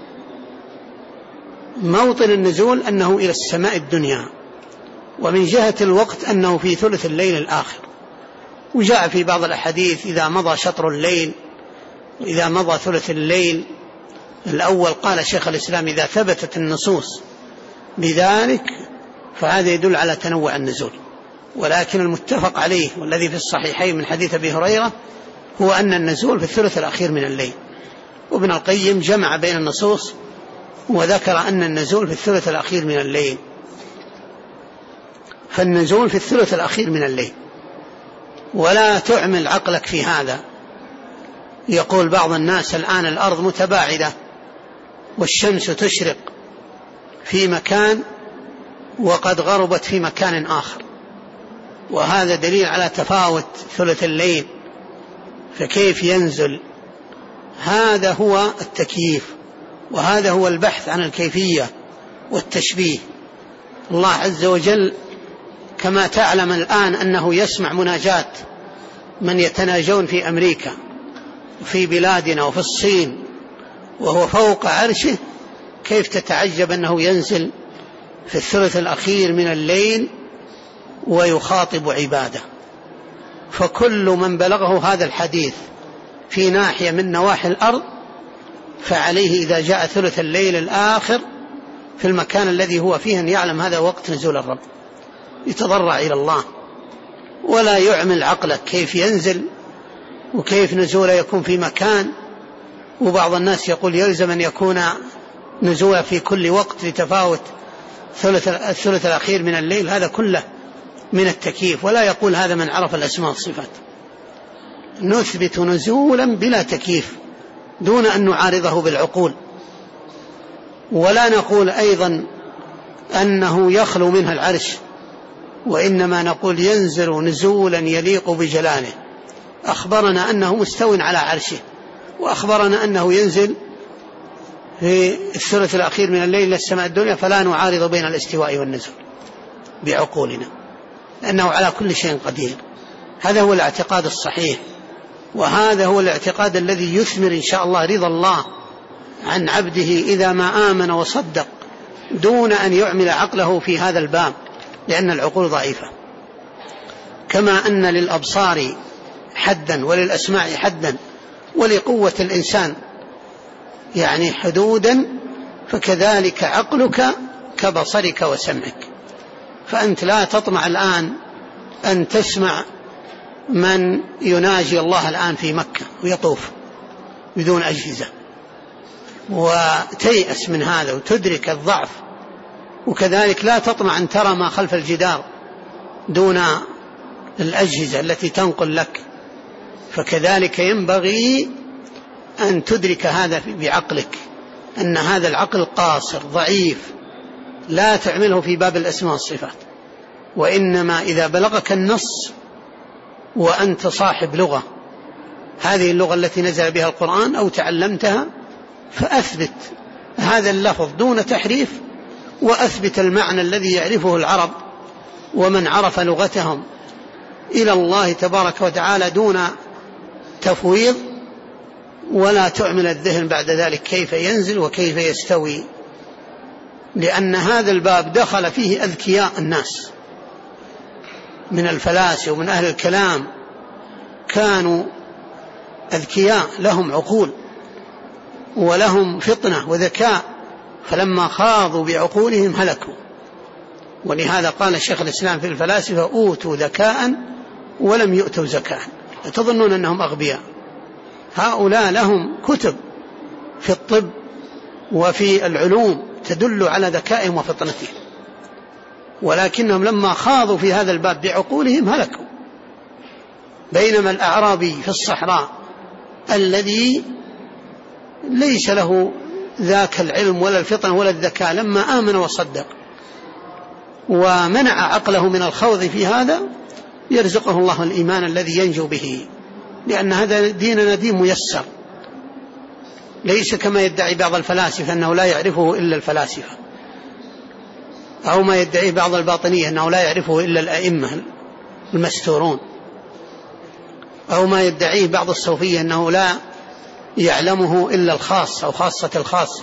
موطن النزول أنه إلى السماء الدنيا، ومن جهة الوقت أنه في ثلث الليل الآخر. وجاء في بعض الأحاديث: إذا مضى شطر الليل، وإذا مضى ثلث الليل الأول. قال شيخ الإسلام: إذا ثبتت النصوص بذلك فهذا يدل على تنوع النزول، ولكن المتفق عليه والذي في الصحيحين من حديث أبي هريرة هو أن النزول في الثلث الأخير من الليل. وابن القيم جمع بين النصوص وذكر أن النزول في الثلث الأخير من الليل، فالنزول في الثلث الأخير من الليل. ولا تعمل عقلك في هذا. يقول بعض الناس: الآن الأرض متباعدة والشمس تشرق في مكان وقد غربت في مكان آخر، وهذا دليل على تفاوت ثلث الليل، فكيف ينزل؟ هذا هو التكييف، وهذا هو البحث عن الكيفية، والتشبيه. الله عز وجل كما تعلم الآن أنه يسمع مناجاة من يتناجون في أمريكا وفي بلادنا وفي الصين وهو فوق عرشه، كيف تتعجب أنه ينزل في الثلث الأخير من الليل ويخاطب عباده. فكل من بلغه هذا الحديث في ناحية من نواحي الأرض فعليه إذا جاء ثلث الليل الآخر في المكان الذي هو فيه أن يعلم هذا وقت نزول الرب، يتضرع إلى الله ولا يعمل عقلك كيف ينزل وكيف نزوله يكون في مكان. وبعض الناس يقول يلزم أن يكون نزوله في كل وقت لتفاوت الثلث الأخير من الليل، هذا كله من التكييف. ولا يقول هذا من عرف الأسماء والصفات. نثبت نزولا بلا تكييف دون أن نعارضه بالعقول، ولا نقول أيضا أنه يخلو منها العرش، وإنما نقول ينزل نزولا يليق بجلاله. أخبرنا أنه مستو على عرشه، وأخبرنا أنه ينزل في الثلث الأخير من الليل إلى السماء الدنيا، فلا نعارض بين الاستواء والنزول بعقولنا، لأنه على كل شيء قدير. هذا هو الاعتقاد الصحيح، وهذا هو الاعتقاد الذي يثمر إن شاء الله رضا الله عن عبده إذا ما آمن وصدق دون أن يعمل عقله في هذا الباب، لأن العقول ضعيفة. كما أن للأبصار حدا وللأسماع حدا ولقوة الإنسان يعني حدودا، فكذلك عقلك كبصرك وسمعك. فأنت لا تطمع الآن أن تسمع من يناجي الله الآن في مكة ويطوف بدون أجهزة، وتيأس من هذا وتدرك الضعف. وكذلك لا تطمع أن ترى ما خلف الجدار دون الأجهزة التي تنقل لك. فكذلك ينبغي أن تدرك هذا بعقلك، أن هذا العقل قاصر ضعيف، لا تعمله في باب الأسماء والصفات. وإنما إذا بلغك النص وأنت صاحب لغة، هذه اللغة التي نزل بها القرآن أو تعلمتها، فأثبت هذا اللفظ دون تحريف، وأثبت المعنى الذي يعرفه العرب ومن عرف لغتهم إلى الله تبارك وتعالى دون تفويض، ولا تعمل الذهن بعد ذلك كيف ينزل وكيف يستوي، لأن هذا الباب دخل فيه أذكياء الناس من الفلاسفة ومن أهل الكلام، كانوا أذكياء لهم عقول ولهم فطنة وذكاء، فلما خاضوا بعقولهم هلكوا. ولهذا قال الشيخ الإسلام في الفلاسفة: أوتوا ذكاء ولم يؤتوا زكاء. تظنون أنهم أغبياء؟ هؤلاء لهم كتب في الطب وفي العلوم تدل على ذكائهم وفطنتهم، ولكنهم لما خاضوا في هذا الباب بعقولهم هلكوا. بينما الأعرابي في الصحراء الذي ليس له ذاك العلم ولا الفطن ولا الذكاء، لما آمن وصدق ومنع عقله من الخوض في هذا، يرزقه الله الإيمان الذي ينجو به، لأن هذا ديننا دين ميسر، ليس كما يدعي بعض الفلاسفة أنه لا يعرفه إلا الفلاسفة، أو ما يدعيه بعض الباطنية أنه لا يعرفه إلا الأئمة المستورون، أو ما يدعيه بعض الصوفية أنه لا يعلمه إلا الخاص أو خاصة الخاصة،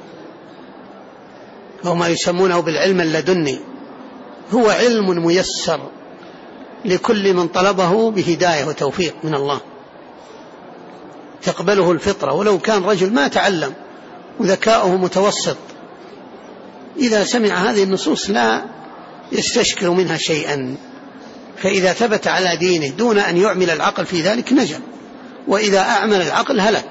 أو ما يسمونه بالعلم اللدني. هو علم ميسر لكل من طلبه بهداية وتوفيق من الله، تقبله الفطرة، ولو كان رجل ما تعلم وذكاؤه متوسط، إذا سمع هذه النصوص لا يستشكل منها شيئا، فإذا ثبت على دينه دون أن يعمل العقل في ذلك نجا، وإذا أعمل العقل هلك،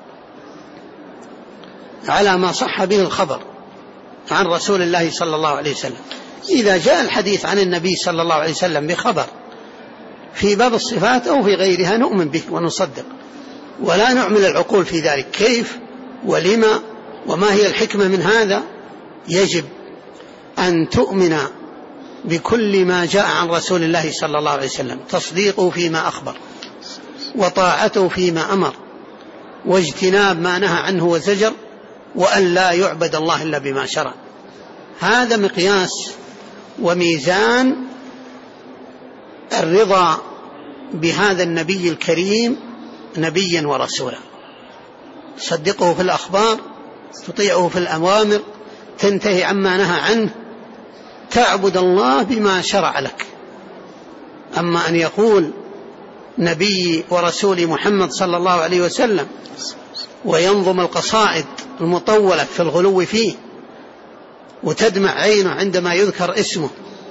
على ما صح به الخبر عن رسول الله صلى الله عليه وسلم. إذا جاء الحديث عن النبي صلى الله عليه وسلم بخبر في باب الصفات أو في غيرها نؤمن به ونصدق، ولا نعمل العقول في ذلك كيف ولما وما هي الحكمة من هذا. يجب أن تؤمن بكل ما جاء عن رسول الله صلى الله عليه وسلم، تصديقه فيما أخبر، وطاعته فيما أمر، واجتناب ما نهى عنه وزجر، وأن لا يعبد الله إلا بما شرع. هذا مقياس وميزان الرضا بهذا النبي الكريم نبيا ورسولا. تصدقه في الأخبار، تطيعه في الأوامر، تنتهي عما نهى عنه، تعبد الله بما شرع لك. أما أن يقول نبي ورسول محمد صلى الله عليه وسلم وينظم القصائد المطولة في الغلو فيه، وتدمع عينه عندما يذكر اسمه،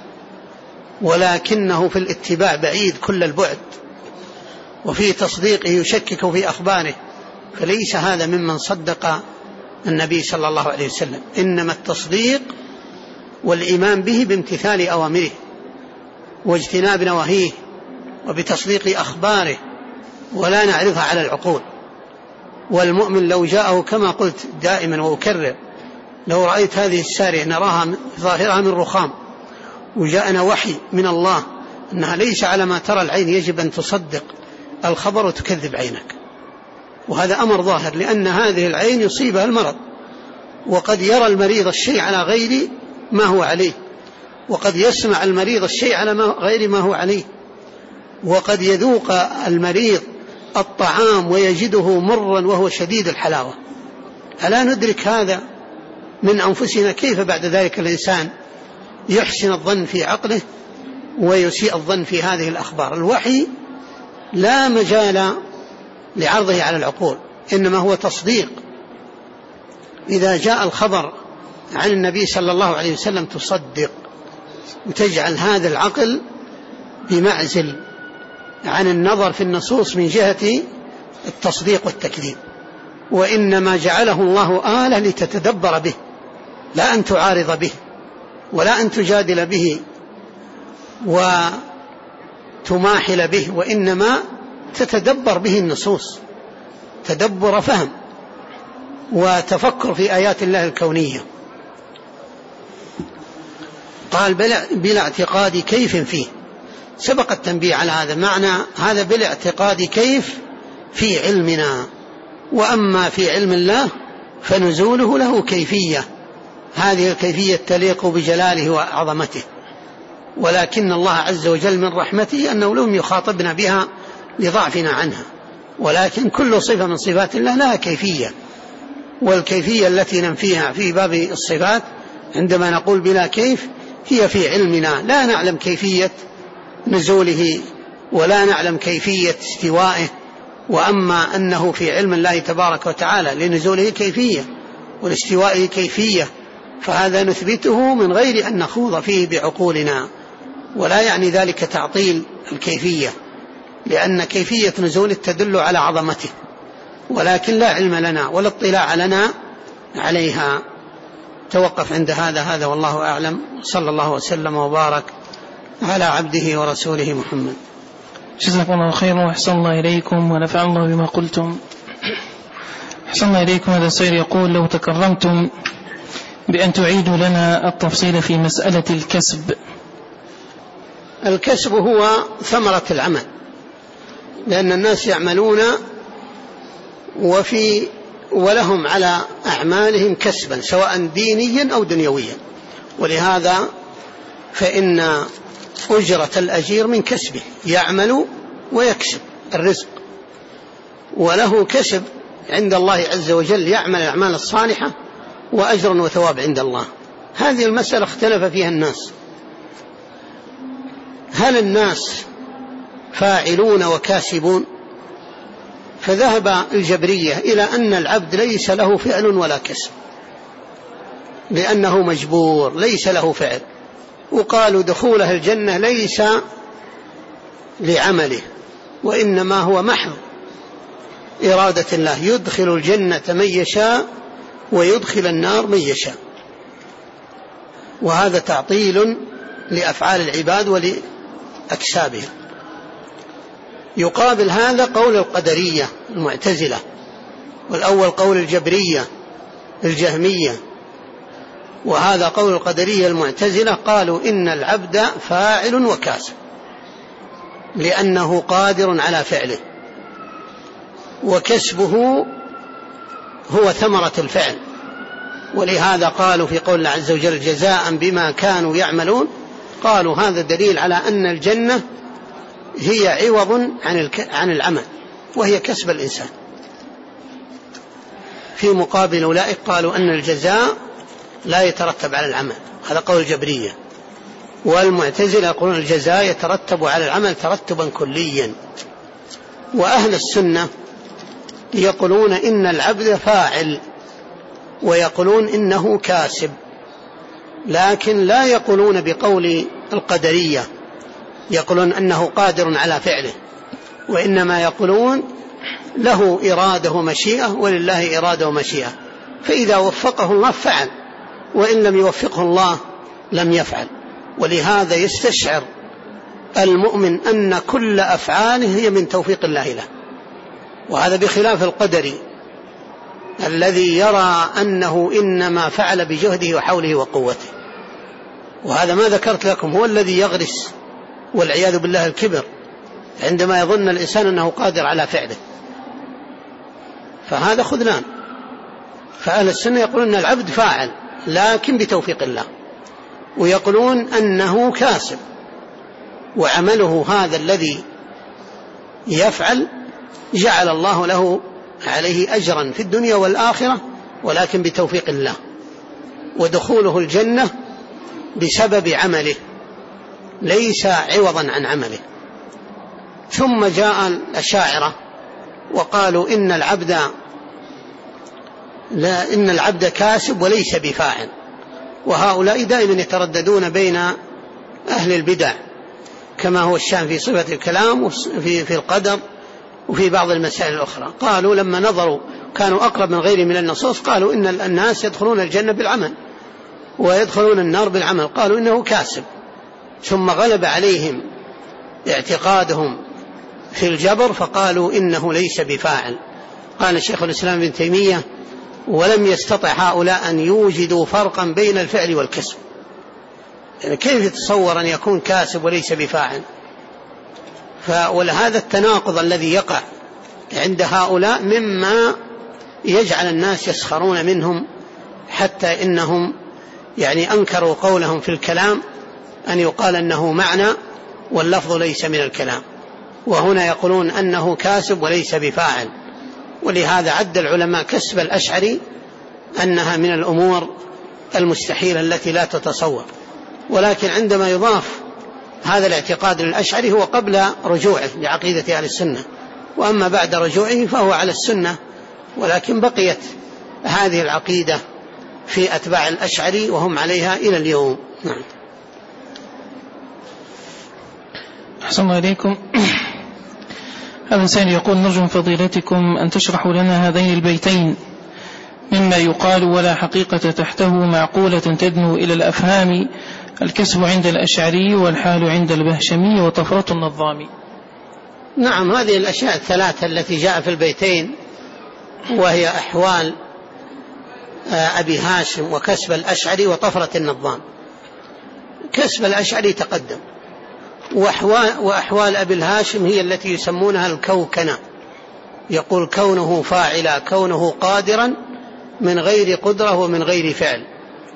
ولكنه في الاتباع بعيد كل البعد، وفي تصديقه يشكك في أخباره، فليس هذا ممن صدق النبي صلى الله عليه وسلم. إنما التصديق والإيمان به بامتثال أوامره واجتناب نواهيه وبتصديق أخباره، ولا نعرضها على العقول. والمؤمن لو جاءه كما قلت دائما وأكرر، لو رأيت هذه السارية نراها ظاهرها من رخام، وجاءنا وحي من الله أنها ليس على ما ترى العين، يجب أن تصدق الخبر وتكذب عينك. وهذا أمر ظاهر، لأن هذه العين يصيبها المرض، وقد يرى المريض الشيء على غير ما هو عليه، وقد يسمع المريض الشيء على غير ما هو عليه، وقد يذوق المريض الطعام ويجده مرا وهو شديد الحلاوة. ألا ندرك هذا من أنفسنا؟ كيف بعد ذلك الإنسان يحسن الظن في عقله ويسيء الظن في هذه الأخبار؟ الوحي لا مجال لعرضه على العقول، إنما هو تصديق. إذا جاء الخبر عن النبي صلى الله عليه وسلم تصدق، وتجعل هذا العقل بمعزل عن النظر في النصوص من جهة التصديق والتكذيب. وإنما جعله الله آلة لتتدبر به، لا أن تعارض به ولا أن تجادل به وتماحل به، وإنما تتدبر به النصوص تدبر فهم وتفكر في آيات الله الكونية. قال بلا اعتقاد كيف فيه، سبق التنبيه على هذا. معنى هذا بلا اعتقاد كيف في علمنا، وأما في علم الله فنزوله له كيفية، هذه الكيفية تليق بجلاله وعظمته، ولكن الله عز وجل من رحمته أنه لم يخاطبنا بها لضعفنا عنها، ولكن كل صفة من صفات الله لها كيفية، والكيفية التي ننفيها في باب الصفات عندما نقول بلا كيف هي في علمنا، لا نعلم كيفية نزوله ولا نعلم كيفية استوائه. وأما أنه في علم الله تبارك وتعالى لنزوله كيفية والاستوائه كيفية، فهذا نثبته من غير أن نخوض فيه بعقولنا، ولا يعني ذلك تعطيل الكيفية، لأن كيفية نزوله تدل على عظمته، ولكن لا علم لنا ولا اطلاع لنا عليها. توقف عند هذا والله أعلم. صلى الله وسلم وبارك على عبده ورسوله محمد. جزاكم الله خيرا وأحسن الله إليكم ونفع الله بما قلتم. أحسن الله إليكم. هذا السائل يقول: لو تكرمتم بأن تعيدوا لنا التفصيل في مسألة الكسب. الكسب هو ثمرة العمل، لأن الناس يعملون ولهم على أعمالهم كسبا سواء دينيا أو دنيويا، ولهذا فإن أجرة الأجير من كسبه، يعمل ويكسب الرزق، وله كسب عند الله عز وجل، يعمل الأعمال الصالحة وأجر وثواب عند الله. هذه المسألة اختلف فيها الناس، هل الناس فاعلون وكاسبون؟ فذهب الجبرية إلى أن العبد ليس له فعل ولا كسب، لأنه مجبور ليس له فعل، وقالوا دخوله الجنة ليس لعمله، وإنما هو محض إرادة الله، يدخل الجنة من يشاء ويدخل النار من يشاء، وهذا تعطيل لأفعال العباد ولأكسابهم. يقابل هذا قول القدرية المعتزلة، والأول قول الجبرية الجهمية، وهذا قول القدرية المعتزلة، قالوا إن العبد فاعل وكاسب لأنه قادر على فعله، وكسبه هو ثمرة الفعل، ولهذا قالوا في قول الله عز وجل جزاء بما كانوا يعملون، قالوا هذا دليل على أن الجنة هي عوض عن العمل وهي كسب الإنسان. في مقابل أولئك قالوا أن الجزاء لا يترتب على العمل، هذا قول الجبرية. والمعتزلة يقولون الجزاء يترتب على العمل ترتبا كليا. وأهل السنة يقولون إن العبد فاعل ويقولون إنه كاسب، لكن لا يقولون بقول القدرية يقولون أنه قادر على فعله، وإنما يقولون له إرادة ومشيئة ولله إرادة ومشيئة، فإذا وفقه الله فعل، وإن لم يوفقه الله لم يفعل. ولهذا يستشعر المؤمن أن كل أفعاله هي من توفيق الله له، وهذا بخلاف القدري الذي يرى أنه إنما فعل بجهده وحوله وقوته. وهذا ما ذكرت لكم هو الذي يغرس والعياذ بالله الكبر عندما يظن الإنسان أنه قادر على فعله، فهذا خذلان. فأهل السنة يقولون أن العبد فاعل لكن بتوفيق الله، ويقولون أنه كاسب وعمله هذا الذي يفعل جعل الله له عليه أجرا في الدنيا والآخرة، ولكن بتوفيق الله، ودخوله الجنة بسبب عمله ليس عوضا عن عمله. ثم جاء الأشاعرة وقالوا إن العبد كاسب وليس بفاعل، وهؤلاء دائما يترددون بين أهل البدع كما هو الشأن في صفة الكلام وفي القدر وفي بعض المسائل الأخرى. قالوا لما نظروا كانوا أقرب من غير من النصوص، قالوا إن الناس يدخلون الجنة بالعمل ويدخلون النار بالعمل، قالوا إنه كاسب. ثم غلب عليهم اعتقادهم في الجبر فقالوا إنه ليس بفاعل. قال الشيخ الإسلام ابن تيمية ولم يستطع هؤلاء أن يوجدوا فرقا بين الفعل والكسب، يعني كيف يتصور أن يكون كاسب وليس بفاعل؟ ولهذا التناقض الذي يقع عند هؤلاء مما يجعل الناس يسخرون منهم، حتى إنهم يعني أنكروا قولهم في الكلام أن يقال أنه معنى واللفظ ليس من الكلام، وهنا يقولون أنه كاسب وليس بفاعل. ولهذا عد العلماء كسب الأشعري أنها من الأمور المستحيلة التي لا تتصور، ولكن عندما يضاف هذا الاعتقاد للأشعري هو قبل رجوعه لعقيدة أهل السنة، وأما بعد رجوعه فهو على السنة، ولكن بقيت هذه العقيدة في أتباع الأشعري وهم عليها إلى اليوم. نعم. أحسن الله إليكم. هذا إنسان يقول نرجو من فضيلتكم أن تشرحوا لنا هذين البيتين مما يقال ولا حقيقة تحته معقولة تدنو إلى الأفهام، الكسب عند الأشعري والحال عند البهشمي وطفرة النظام. نعم، هذه الأشياء الثلاثة التي جاء في البيتين وهي أحوال أبي هاشم وكسب الأشعري وطفرة النظام. كسب الأشعري تقدم، وأحوال أبي الهاشم هي التي يسمونها الكوكنة، يقول كونه فاعلا، كونه قادرا من غير قدرة ومن غير فعل.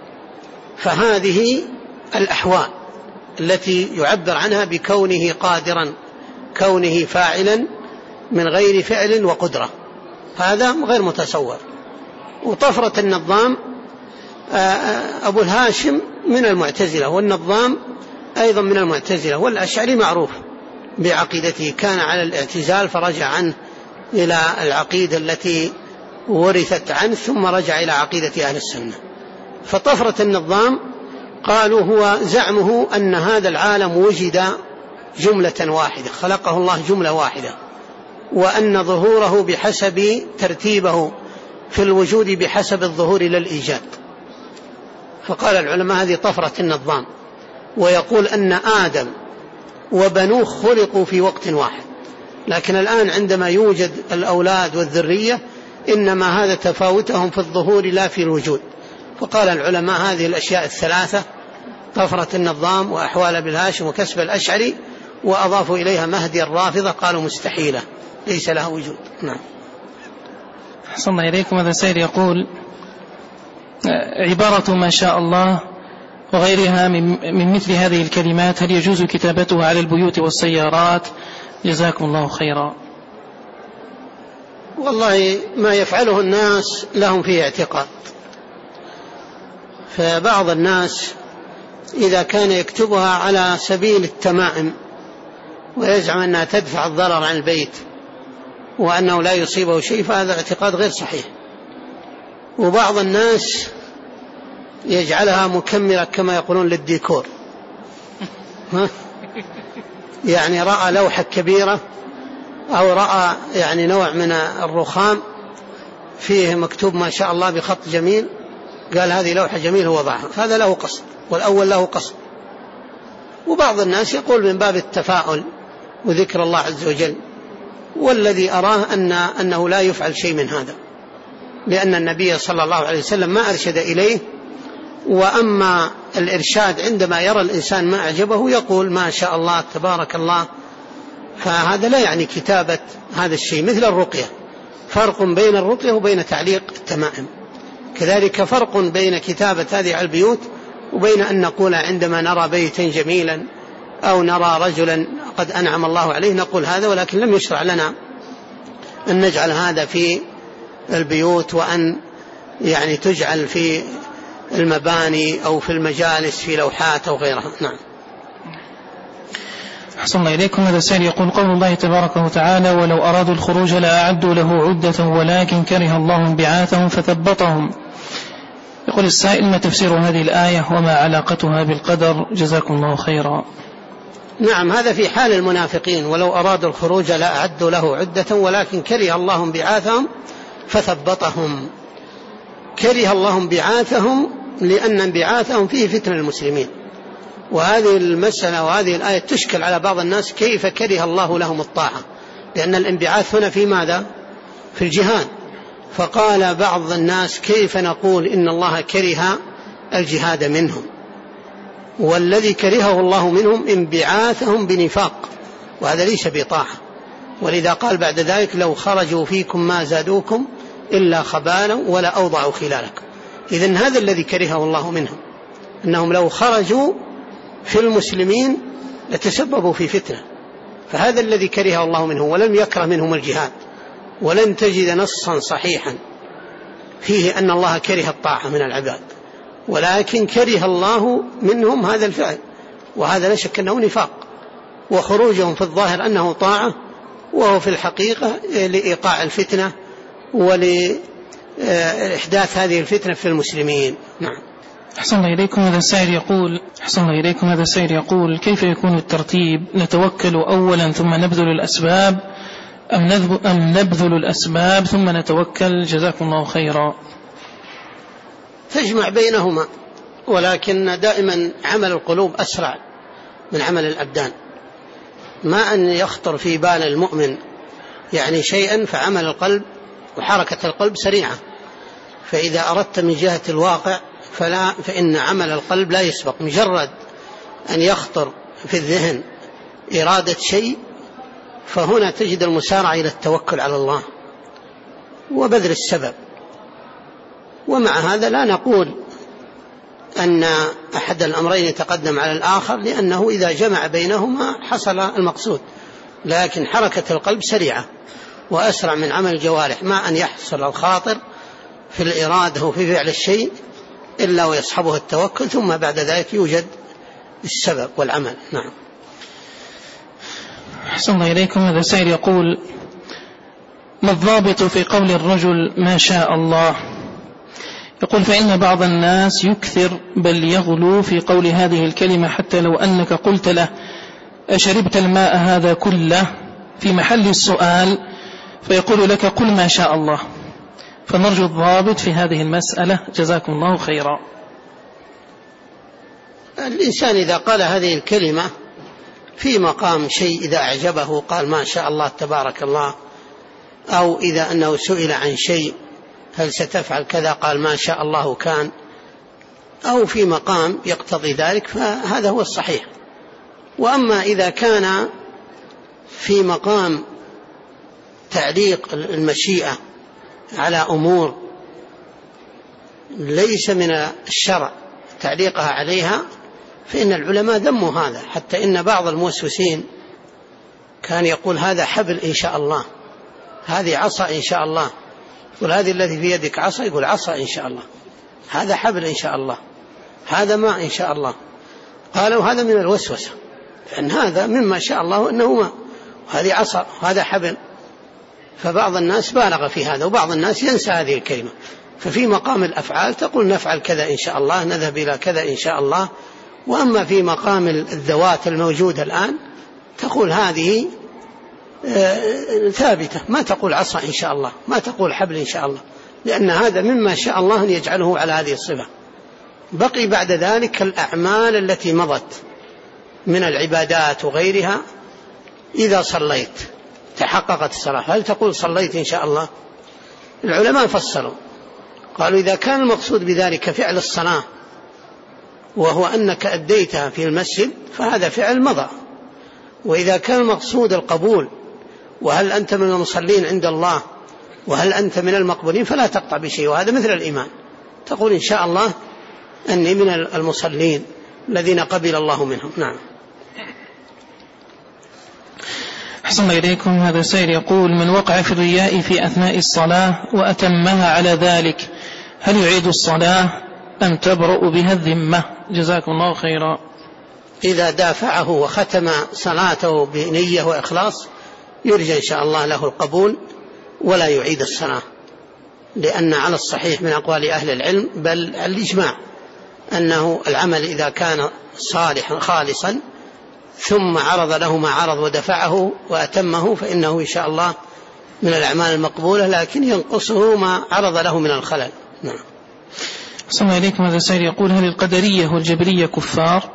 فهذه الأحوال التي يعبر عنها بكونه قادرا، كونه فاعلا من غير فعل وقدرة، هذا غير متصور. وطفرة النظام أبو الهاشم من المعتزلة، والنظام أيضا من المعتزلة، والأشعري معروف بعقيدته كان على الاعتزال فرجع عنه إلى العقيدة التي ورثت عنه ثم رجع إلى عقيدة أهل السنة. فطفرة النظام قالوا هو زعمه أن هذا العالم وجد جملة واحدة، خلقه الله جملة واحدة، وأن ظهوره بحسب ترتيبه في الوجود بحسب الظهور للإيجاد. فقال العلماء هذه طفرة النظام، ويقول أن آدم وبنوه خلقوا في وقت واحد، لكن الآن عندما يوجد الأولاد والذرية إنما هذا تفاوتهم في الظهور لا في الوجود. فقال العلماء هذه الأشياء الثلاثة طفرة النظام وأحوال أبي الهاشم وكسب الأشعري، وأضافوا إليها مهدي الرافضة قالوا مستحيلة ليس لها وجود. نعم. أحسن الله إليكم. هذا سائل يقول عبارة ما شاء الله وغيرها من مثل هذه الكلمات هل يجوز كتابتها على البيوت والسيارات؟ جزاكم الله خيرا. والله ما يفعله الناس لهم فيه اعتقاد، فبعض الناس إذا كان يكتبها على سبيل التمائم ويزعم أنها تدفع الضرر عن البيت وأنه لا يصيبه شيء، فهذا اعتقاد غير صحيح. وبعض الناس يجعلها مكملة كما يقولون للديكور، يعني رأى لوحة كبيرة أو رأى يعني نوع من الرخام فيه مكتوب ما شاء الله بخط جميل، قال هذه لوحة جميلة وضعها، هذا له قصد والأول له قصد. وبعض الناس يقول من باب التفاؤل وذكر الله عز وجل، والذي أراه أنه لا يفعل شيء من هذا، لأن النبي صلى الله عليه وسلم ما أرشد إليه. وأما الإرشاد عندما يرى الإنسان ما أعجبه يقول ما شاء الله تبارك الله، فهذا لا يعني كتابة هذا الشيء. مثل الرقية، فرق بين الرقية وبين تعليق التمائم، كذلك فرق بين كتابة هذه على البيوت وبين أن نقول عندما نرى بيتا جميلا أو نرى رجلا قد أنعم الله عليه نقول هذا، ولكن لم يشرع لنا أن نجعل هذا في البيوت وأن يعني تجعل في المباني أو في المجالس في لوحات أو غيرها. نعم. أحسن الله إليكم. هذا السائل يقول قول الله تبارك وتعالى ولو أرادوا الخروج لأعدوا له عدة ولكن كره الله انبعاثهم فثبطهم. يقول السائل ما تفسير هذه الآية وما علاقتها بالقدر؟ جزاكم الله خيرا. نعم، هذا في حال المنافقين، ولو أرادوا الخروج لأعدوا له عدة ولكن كره الله انبعاثهم فثبطهم. كره الله انبعاثهم لأن انبعاثهم فيه فتنة المسلمين، وهذه المسألة وهذه الآية تشكل على بعض الناس كيف كره الله لهم الطاعة، لأن الانبعاث هنا في ماذا؟ في الجهاد. فقال بعض الناس كيف نقول إن الله كره الجهاد منهم، والذي كرهه الله منهم انبعاثهم بنفاق، وهذا ليس بطاعة. ولذا قال بعد ذلك لو خرجوا فيكم ما زادوكم إلا خبالا ولا أوضعوا خلالكم. إذن هذا الذي كرهه الله منهم، أنهم لو خرجوا في المسلمين لتسببوا في فتنة، فهذا الذي كرهه الله منهم. ولم يكره منهم الجهاد، ولن تجد نصا صحيحا فيه أن الله كره الطاعة من العباد، ولكن كره الله منهم هذا الفعل، وهذا لا شك أنه نفاق. وخروجهم في الظاهر أنه طاعة، وهو في الحقيقة لإيقاع الفتنة ولإحداث هذه الفتنة في المسلمين. نعم. أحسن الله إليكم. هذا السائل يقول كيف يكون الترتيب؟ نتوكل أولا ثم نبذل الأسباب أم نبذل الأسباب ثم نتوكل؟ جزاكم الله خيرا. تجمع بينهما، ولكن دائما عمل القلوب أسرع من عمل الأبدان. ما أن يخطر في بال المؤمن يعني شيئا فعمل القلب وحركة القلب سريعة، فإذا أردت من جهة الواقع فإن عمل القلب لا يسبق. مجرد أن يخطر في الذهن إرادة شيء فهنا تجد المسارعة إلى التوكل على الله وبذل السبب. ومع هذا لا نقول أن أحد الأمرين يتقدم على الآخر، لأنه إذا جمع بينهما حصل المقصود، لكن حركة القلب سريعة وأسرع من عمل الجوارح. ما أن يحصل الخاطر في الإرادة وفي فعل الشيء إلا ويصحبه التوكل، ثم بعد ذلك يوجد السبب والعمل. نعم. أحسن الله إليكم. هذا سائل يقول ما الضابط في قول الرجل ما شاء الله؟ يقول فإن بعض الناس يكثر بل يغلو في قول هذه الكلمة، حتى لو أنك قلت له أشربت الماء هذا كله في محل السؤال فيقول لك قل ما شاء الله. فنرجو الضابط في هذه المسألة جزاكم الله خيرا. الإنسان إذا قال هذه الكلمة في مقام شيء إذا أعجبه قال ما شاء الله تبارك الله، أو إذا أنه سئل عن شيء هل ستفعل كذا قال ما شاء الله كان، أو في مقام يقتضي ذلك، فهذا هو الصحيح. وأما إذا كان في مقام تعليق المشيئة على أمور ليس من الشرع تعليقها عليها، فإن العلماء ذموا هذا، حتى إن بعض الموسوسين كان يقول هذا حبل إن شاء الله، هذه عصا إن شاء الله، يقول هذه التي في يدك عصا، يقول عصا إن شاء الله، هذا حبل إن شاء الله، هذا ماء إن شاء الله. قالوا هذا من الوسوسة، لأن هذا مما شاء الله أنه ماء، وهذه عصا، وهذا حبل. فبعض الناس بالغ في هذا، وبعض الناس ينسى هذه الكلمة. ففي مقام الأفعال تقول نفعل كذا إن شاء الله، نذهب إلى كذا إن شاء الله. وأما في مقام الذوات الموجودة الآن تقول هذه ثابتة، ما تقول عصا إن شاء الله، ما تقول حبل إن شاء الله، لأن هذا مما شاء الله أن يجعله على هذه الصفة. بقي بعد ذلك الأعمال التي مضت من العبادات وغيرها. إذا صليت تحققت الصلاة، هل تقول صليت إن شاء الله؟ العلماء فصلوا، قالوا إذا كان المقصود بذلك فعل الصلاة وهو أنك أديتها في المسجد فهذا فعل مضى، وإذا كان المقصود القبول وهل أنت من المصلين عند الله وهل أنت من المقبولين فلا تقطع بشيء، وهذا مثل الإيمان، تقول إن شاء الله أني من المصلين الذين قبل الله منهم. نعم. أحسن إليكم. هذا سائل يقول من وقع في الرياء في أثناء الصلاة وأتمها على ذلك هل يعيد الصلاة أم تبرأ بها الذمة؟ جزاكم الله خيرا. إذا دافعه وختم صلاته بنية وإخلاص يرجى إن شاء الله له القبول ولا يعيد الصلاة، لأن على الصحيح من أقوال أهل العلم بل الإجماع أنه العمل إذا كان صالحا خالصا ثم عرض له ما عرض ودفعه وأتمه فإنه إن شاء الله من الأعمال المقبولة، لكن ينقصه ما عرض له من الخلل. نعم. السلام عليكم. هذا السائل يقول هل القدرية والجبرية كفار؟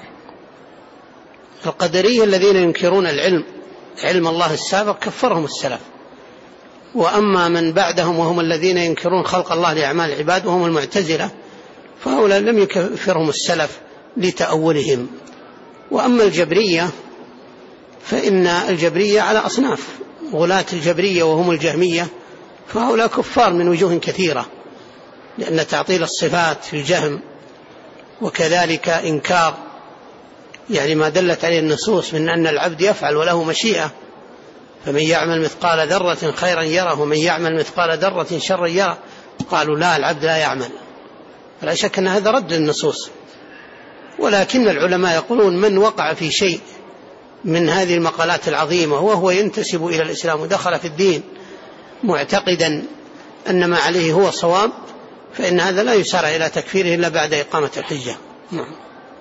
القدرية الذين ينكرون علم الله السابق كفرهم السلف، وأما من بعدهم وهم الذين ينكرون خلق الله لأعمال العباد وهم المعتزلة فهؤلاء لم يكفرهم السلف لتأولهم. وأما الجبرية فإن الجبرية على أصناف، غلاة الجبرية وهم الجهمية فهؤلاء كفار من وجوه كثيرة، لأن تعطيل الصفات في الجهم وكذلك إنكار يعني ما دلت عليه النصوص من أن العبد يفعل وله مشيئة، فمن يعمل مثقال ذرة خيرا يره ومن يعمل مثقال ذرة شرا يره، قالوا لا العبد لا يعمل، فلا شك أن هذا رد للنصوص. ولكن العلماء يقولون من وقع في شيء من هذه المقالات العظيمة وهو ينتسب إلى الإسلام ودخل في الدين معتقدا أن ما عليه هو صواب فإن هذا لا يسارع إلى تكفيره إلا بعد إقامة الحجة. نعم.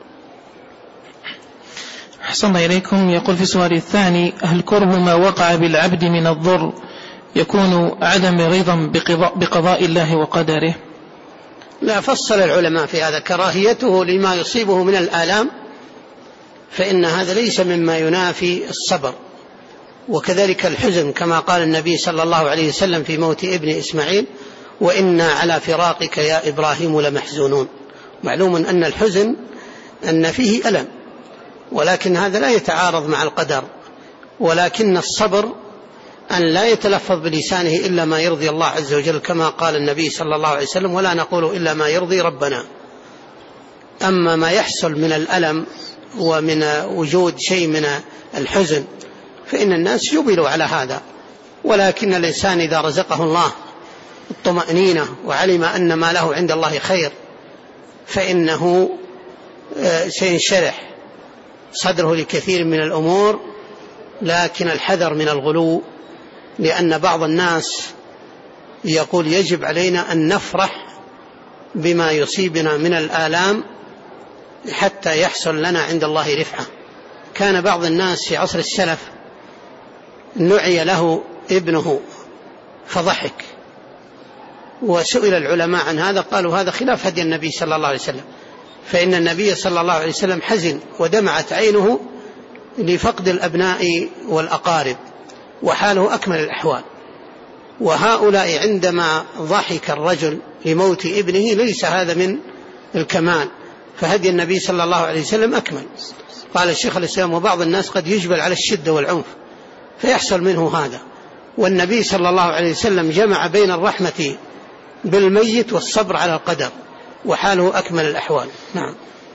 أحسن إليكم. يقول في السؤال الثاني هل كره ما وقع بالعبد من الضر يكون عدم رضا بقضاء الله وقدره؟ لا، فصل العلماء في هذا، كراهيته لما يصيبه من الآلام فإن هذا ليس مما ينافي الصبر، وكذلك الحزن كما قال النبي صلى الله عليه وسلم في موت ابن إسماعيل وإنا على فراقك يا إبراهيم لمحزونون. معلوم أن الحزن أن فيه ألم، ولكن هذا لا يتعارض مع القدر، ولكن الصبر أن لا يتلفظ بلسانه إلا ما يرضي الله عز وجل كما قال النبي صلى الله عليه وسلم ولا نقول إلا ما يرضي ربنا. أما ما يحصل من الألم ومن وجود شيء من الحزن فإن الناس جبلوا على هذا، ولكن الإنسان إذا رزقه الله الطمأنينة وعلم أن ما له عند الله خير فإنه سينشرح صدره لكثير من الأمور، لكن الحذر من الغلو، لأن بعض الناس يقول يجب علينا أن نفرح بما يصيبنا من الآلام حتى يحصل لنا عند الله رفعة. كان بعض الناس في عصر السلف نعي له ابنه فضحك، وسئل العلماء عن هذا قالوا هذا خلاف هدي النبي صلى الله عليه وسلم، فإن النبي صلى الله عليه وسلم حزن ودمعت عينه لفقد الأبناء والأقارب وحاله أكمل الأحوال. وهؤلاء عندما ضحك الرجل لموت ابنه ليس هذا من الكمال، فهدي النبي صلى الله عليه وسلم أكمل. قال الشيخ الإسلام وبعض الناس قد يجبل على الشدة والعنف فيحصل منه هذا، والنبي صلى الله عليه وسلم جمع بين الرحمة بالميت والصبر على القدر، وحاله أكمل الأحوال. نعم.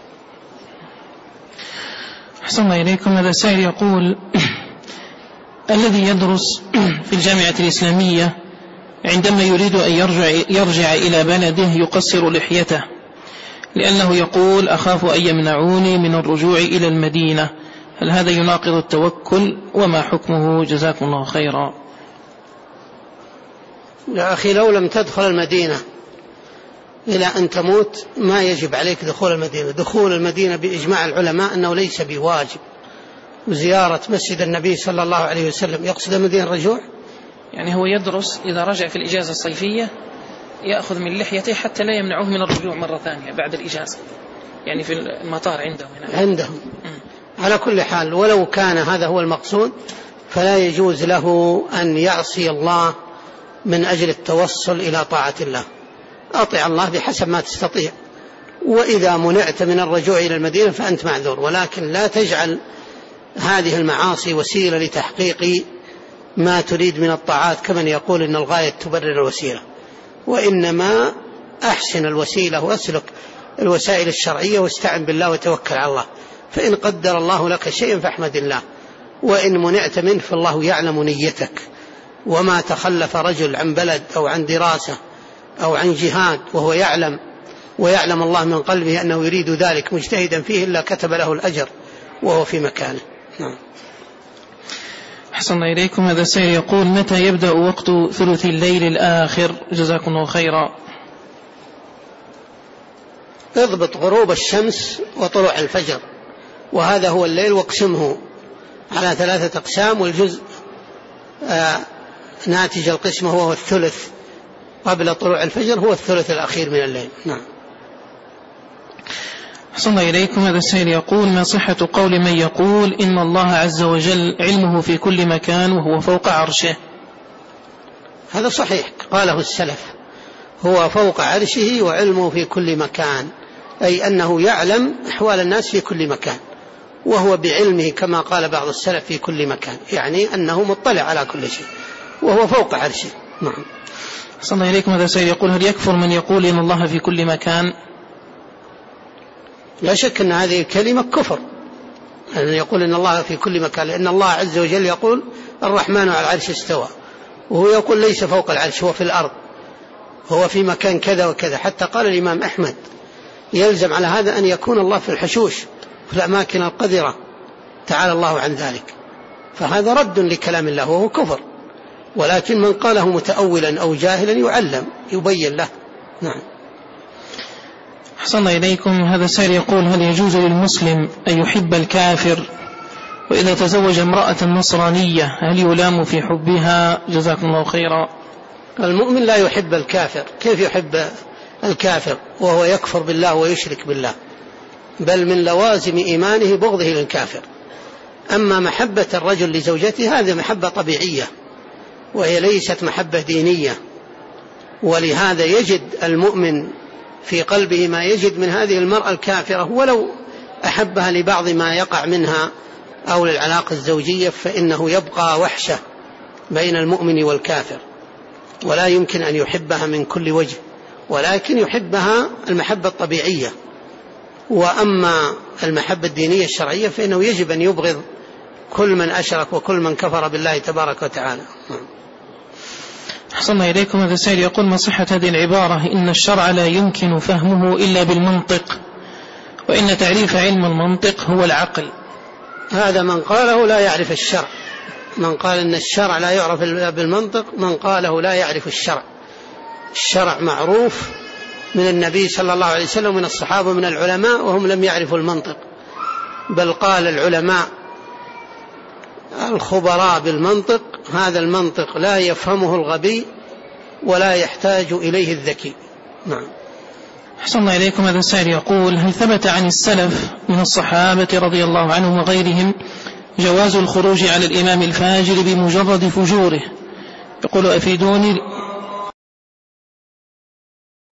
أحسن إليكم. هذا سائل يقول: الذي يدرس في الجامعة الإسلامية عندما يريد أن يرجع إلى بلده يقصر لحيته، لأنه يقول: أخاف أن يمنعوني من الرجوع إلى المدينة، هل هذا يناقض التوكل؟ وما حكمه؟ جزاكم الله خيرا. يا أخي، لو لم تدخل المدينة إلى أن تموت ما يجب عليك دخول المدينة. دخول المدينة بإجماع العلماء أنه ليس بواجب. وزيارة مسجد النبي صلى الله عليه وسلم يقصد المدينة الرجوع؟ يعني هو يدرس إذا رجع في الإجازة الصيفية يأخذ من لحيته حتى لا يمنعوه من الرجوع مرة ثانية بعد الإجازة، يعني في المطار عندهم. على كل حال، ولو كان هذا هو المقصود فلا يجوز له أن يعصي الله من أجل التوصل إلى طاعة الله. أطع الله بحسب ما تستطيع، وإذا منعت من الرجوع إلى المدينة فأنت معذور، ولكن لا تجعل هذه المعاصي وسيلة لتحقيق ما تريد من الطاعات، كمن يقول إن الغاية تبرر الوسيلة، وإنما أحسن الوسيلة وأسلك الوسائل الشرعية واستعن بالله وتوكل على الله. فإن قدر الله لك شيئا فاحمد الله، وإن منعت منه فالله يعلم نيتك. وما تخلف رجل عن بلد أو عن دراسة أو عن جهاد ويعلم الله من قلبه أنه يريد ذلك مجتهدا فيه إلا كتب له الأجر وهو في مكانه. نعم. أحسن إليكم. هذا سائل يقول: متى يبدأ وقت ثلث الليل الآخر؟ جزاكم الله خيرا. اضبط غروب الشمس وطلوع الفجر، وهذا هو الليل، واقسمه على 3 أقسام، والجزء ناتج القسمة وهو الثلث قبل طلوع الفجر، هو الثلث الأخير من الليل. نعم. أحسن إليكم. هذا السائل يقول: ما صحة قول من يقول إن الله عز وجل علمه في كل مكان وهو فوق عرشه؟ هذا صحيح، قاله السلف، هو فوق عرشه وعلمه في كل مكان، أي أنه يعلم أحوال الناس في كل مكان، وهو بعلمه كما قال بعض السلف في كل مكان، يعني أنه مطلع على كل شيء وهو فوق عرشه. نعم. أحسن إليكم. هذا السائل يقول: هل يكفر من يقول إن الله في كل مكان؟ لا شك أن هذه كلمة كفر، أن يقول إن الله في كل مكان، لأن الله عز وجل يقول الرحمن على العرش استوى، وهو يقول ليس فوق العرش، هو في الأرض، هو في مكان كذا وكذا. حتى قال الإمام أحمد: يلزم على هذا أن يكون الله في الحشوش في الأماكن القذرة، تعالى الله عن ذلك. فهذا رد لكلام الله وهو كفر، ولكن من قاله متأولا أو جاهلا يعلم يبين له. نعم. أحسن إليكم. هذا سائل يقول: هل يجوز للمسلم أن يحب الكافر؟ وإذا تزوج امرأة نصرانية هل يلام في حبها؟ جزاكم الله خيرا. المؤمن لا يحب الكافر، كيف يحب الكافر وهو يكفر بالله ويشرك بالله؟ بل من لوازم إيمانه بغضه للكافر. أما محبة الرجل لزوجته هذه محبة طبيعية، وهي ليست محبة دينية، ولهذا يجد المؤمن في قلبه ما يجد من هذه المرأة الكافرة، ولو أحبها لبعض ما يقع منها أو للعلاقة الزوجية، فإنه يبقى وحشة بين المؤمن والكافر، ولا يمكن أن يحبها من كل وجه، ولكن يحبها المحبة الطبيعية. وأما المحبة الدينية الشرعية فإنه يجب أن يبغض كل من أشرك وكل من كفر بالله تبارك وتعالى. أحسن إليكم. هذا السائل يقول: ما صحة هذه العبارة إن الشرع لا يمكن فهمه إلا بالمنطق، وإن تعريف علم المنطق هو العقل؟ هذا من قاله لا يعرف الشرع، من قال إن الشرع لا يعرف إلا بالمنطق من قاله لا يعرف الشرع. الشرع معروف من النبي صلى الله عليه وسلم ومن الصحابة ومن العلماء، وهم لم يعرفوا المنطق، بل قال العلماء الخبراء بالمنطق: هذا المنطق لا يفهمه الغبي ولا يحتاج إليه الذكي. نعم. أحسن إليكم. هذا السائل يقول: هل ثبت عن السلف من الصحابة رضي الله عنهم وغيرهم جواز الخروج على الإمام الفاجر بمجرد فجوره؟ يقول: أفيدوني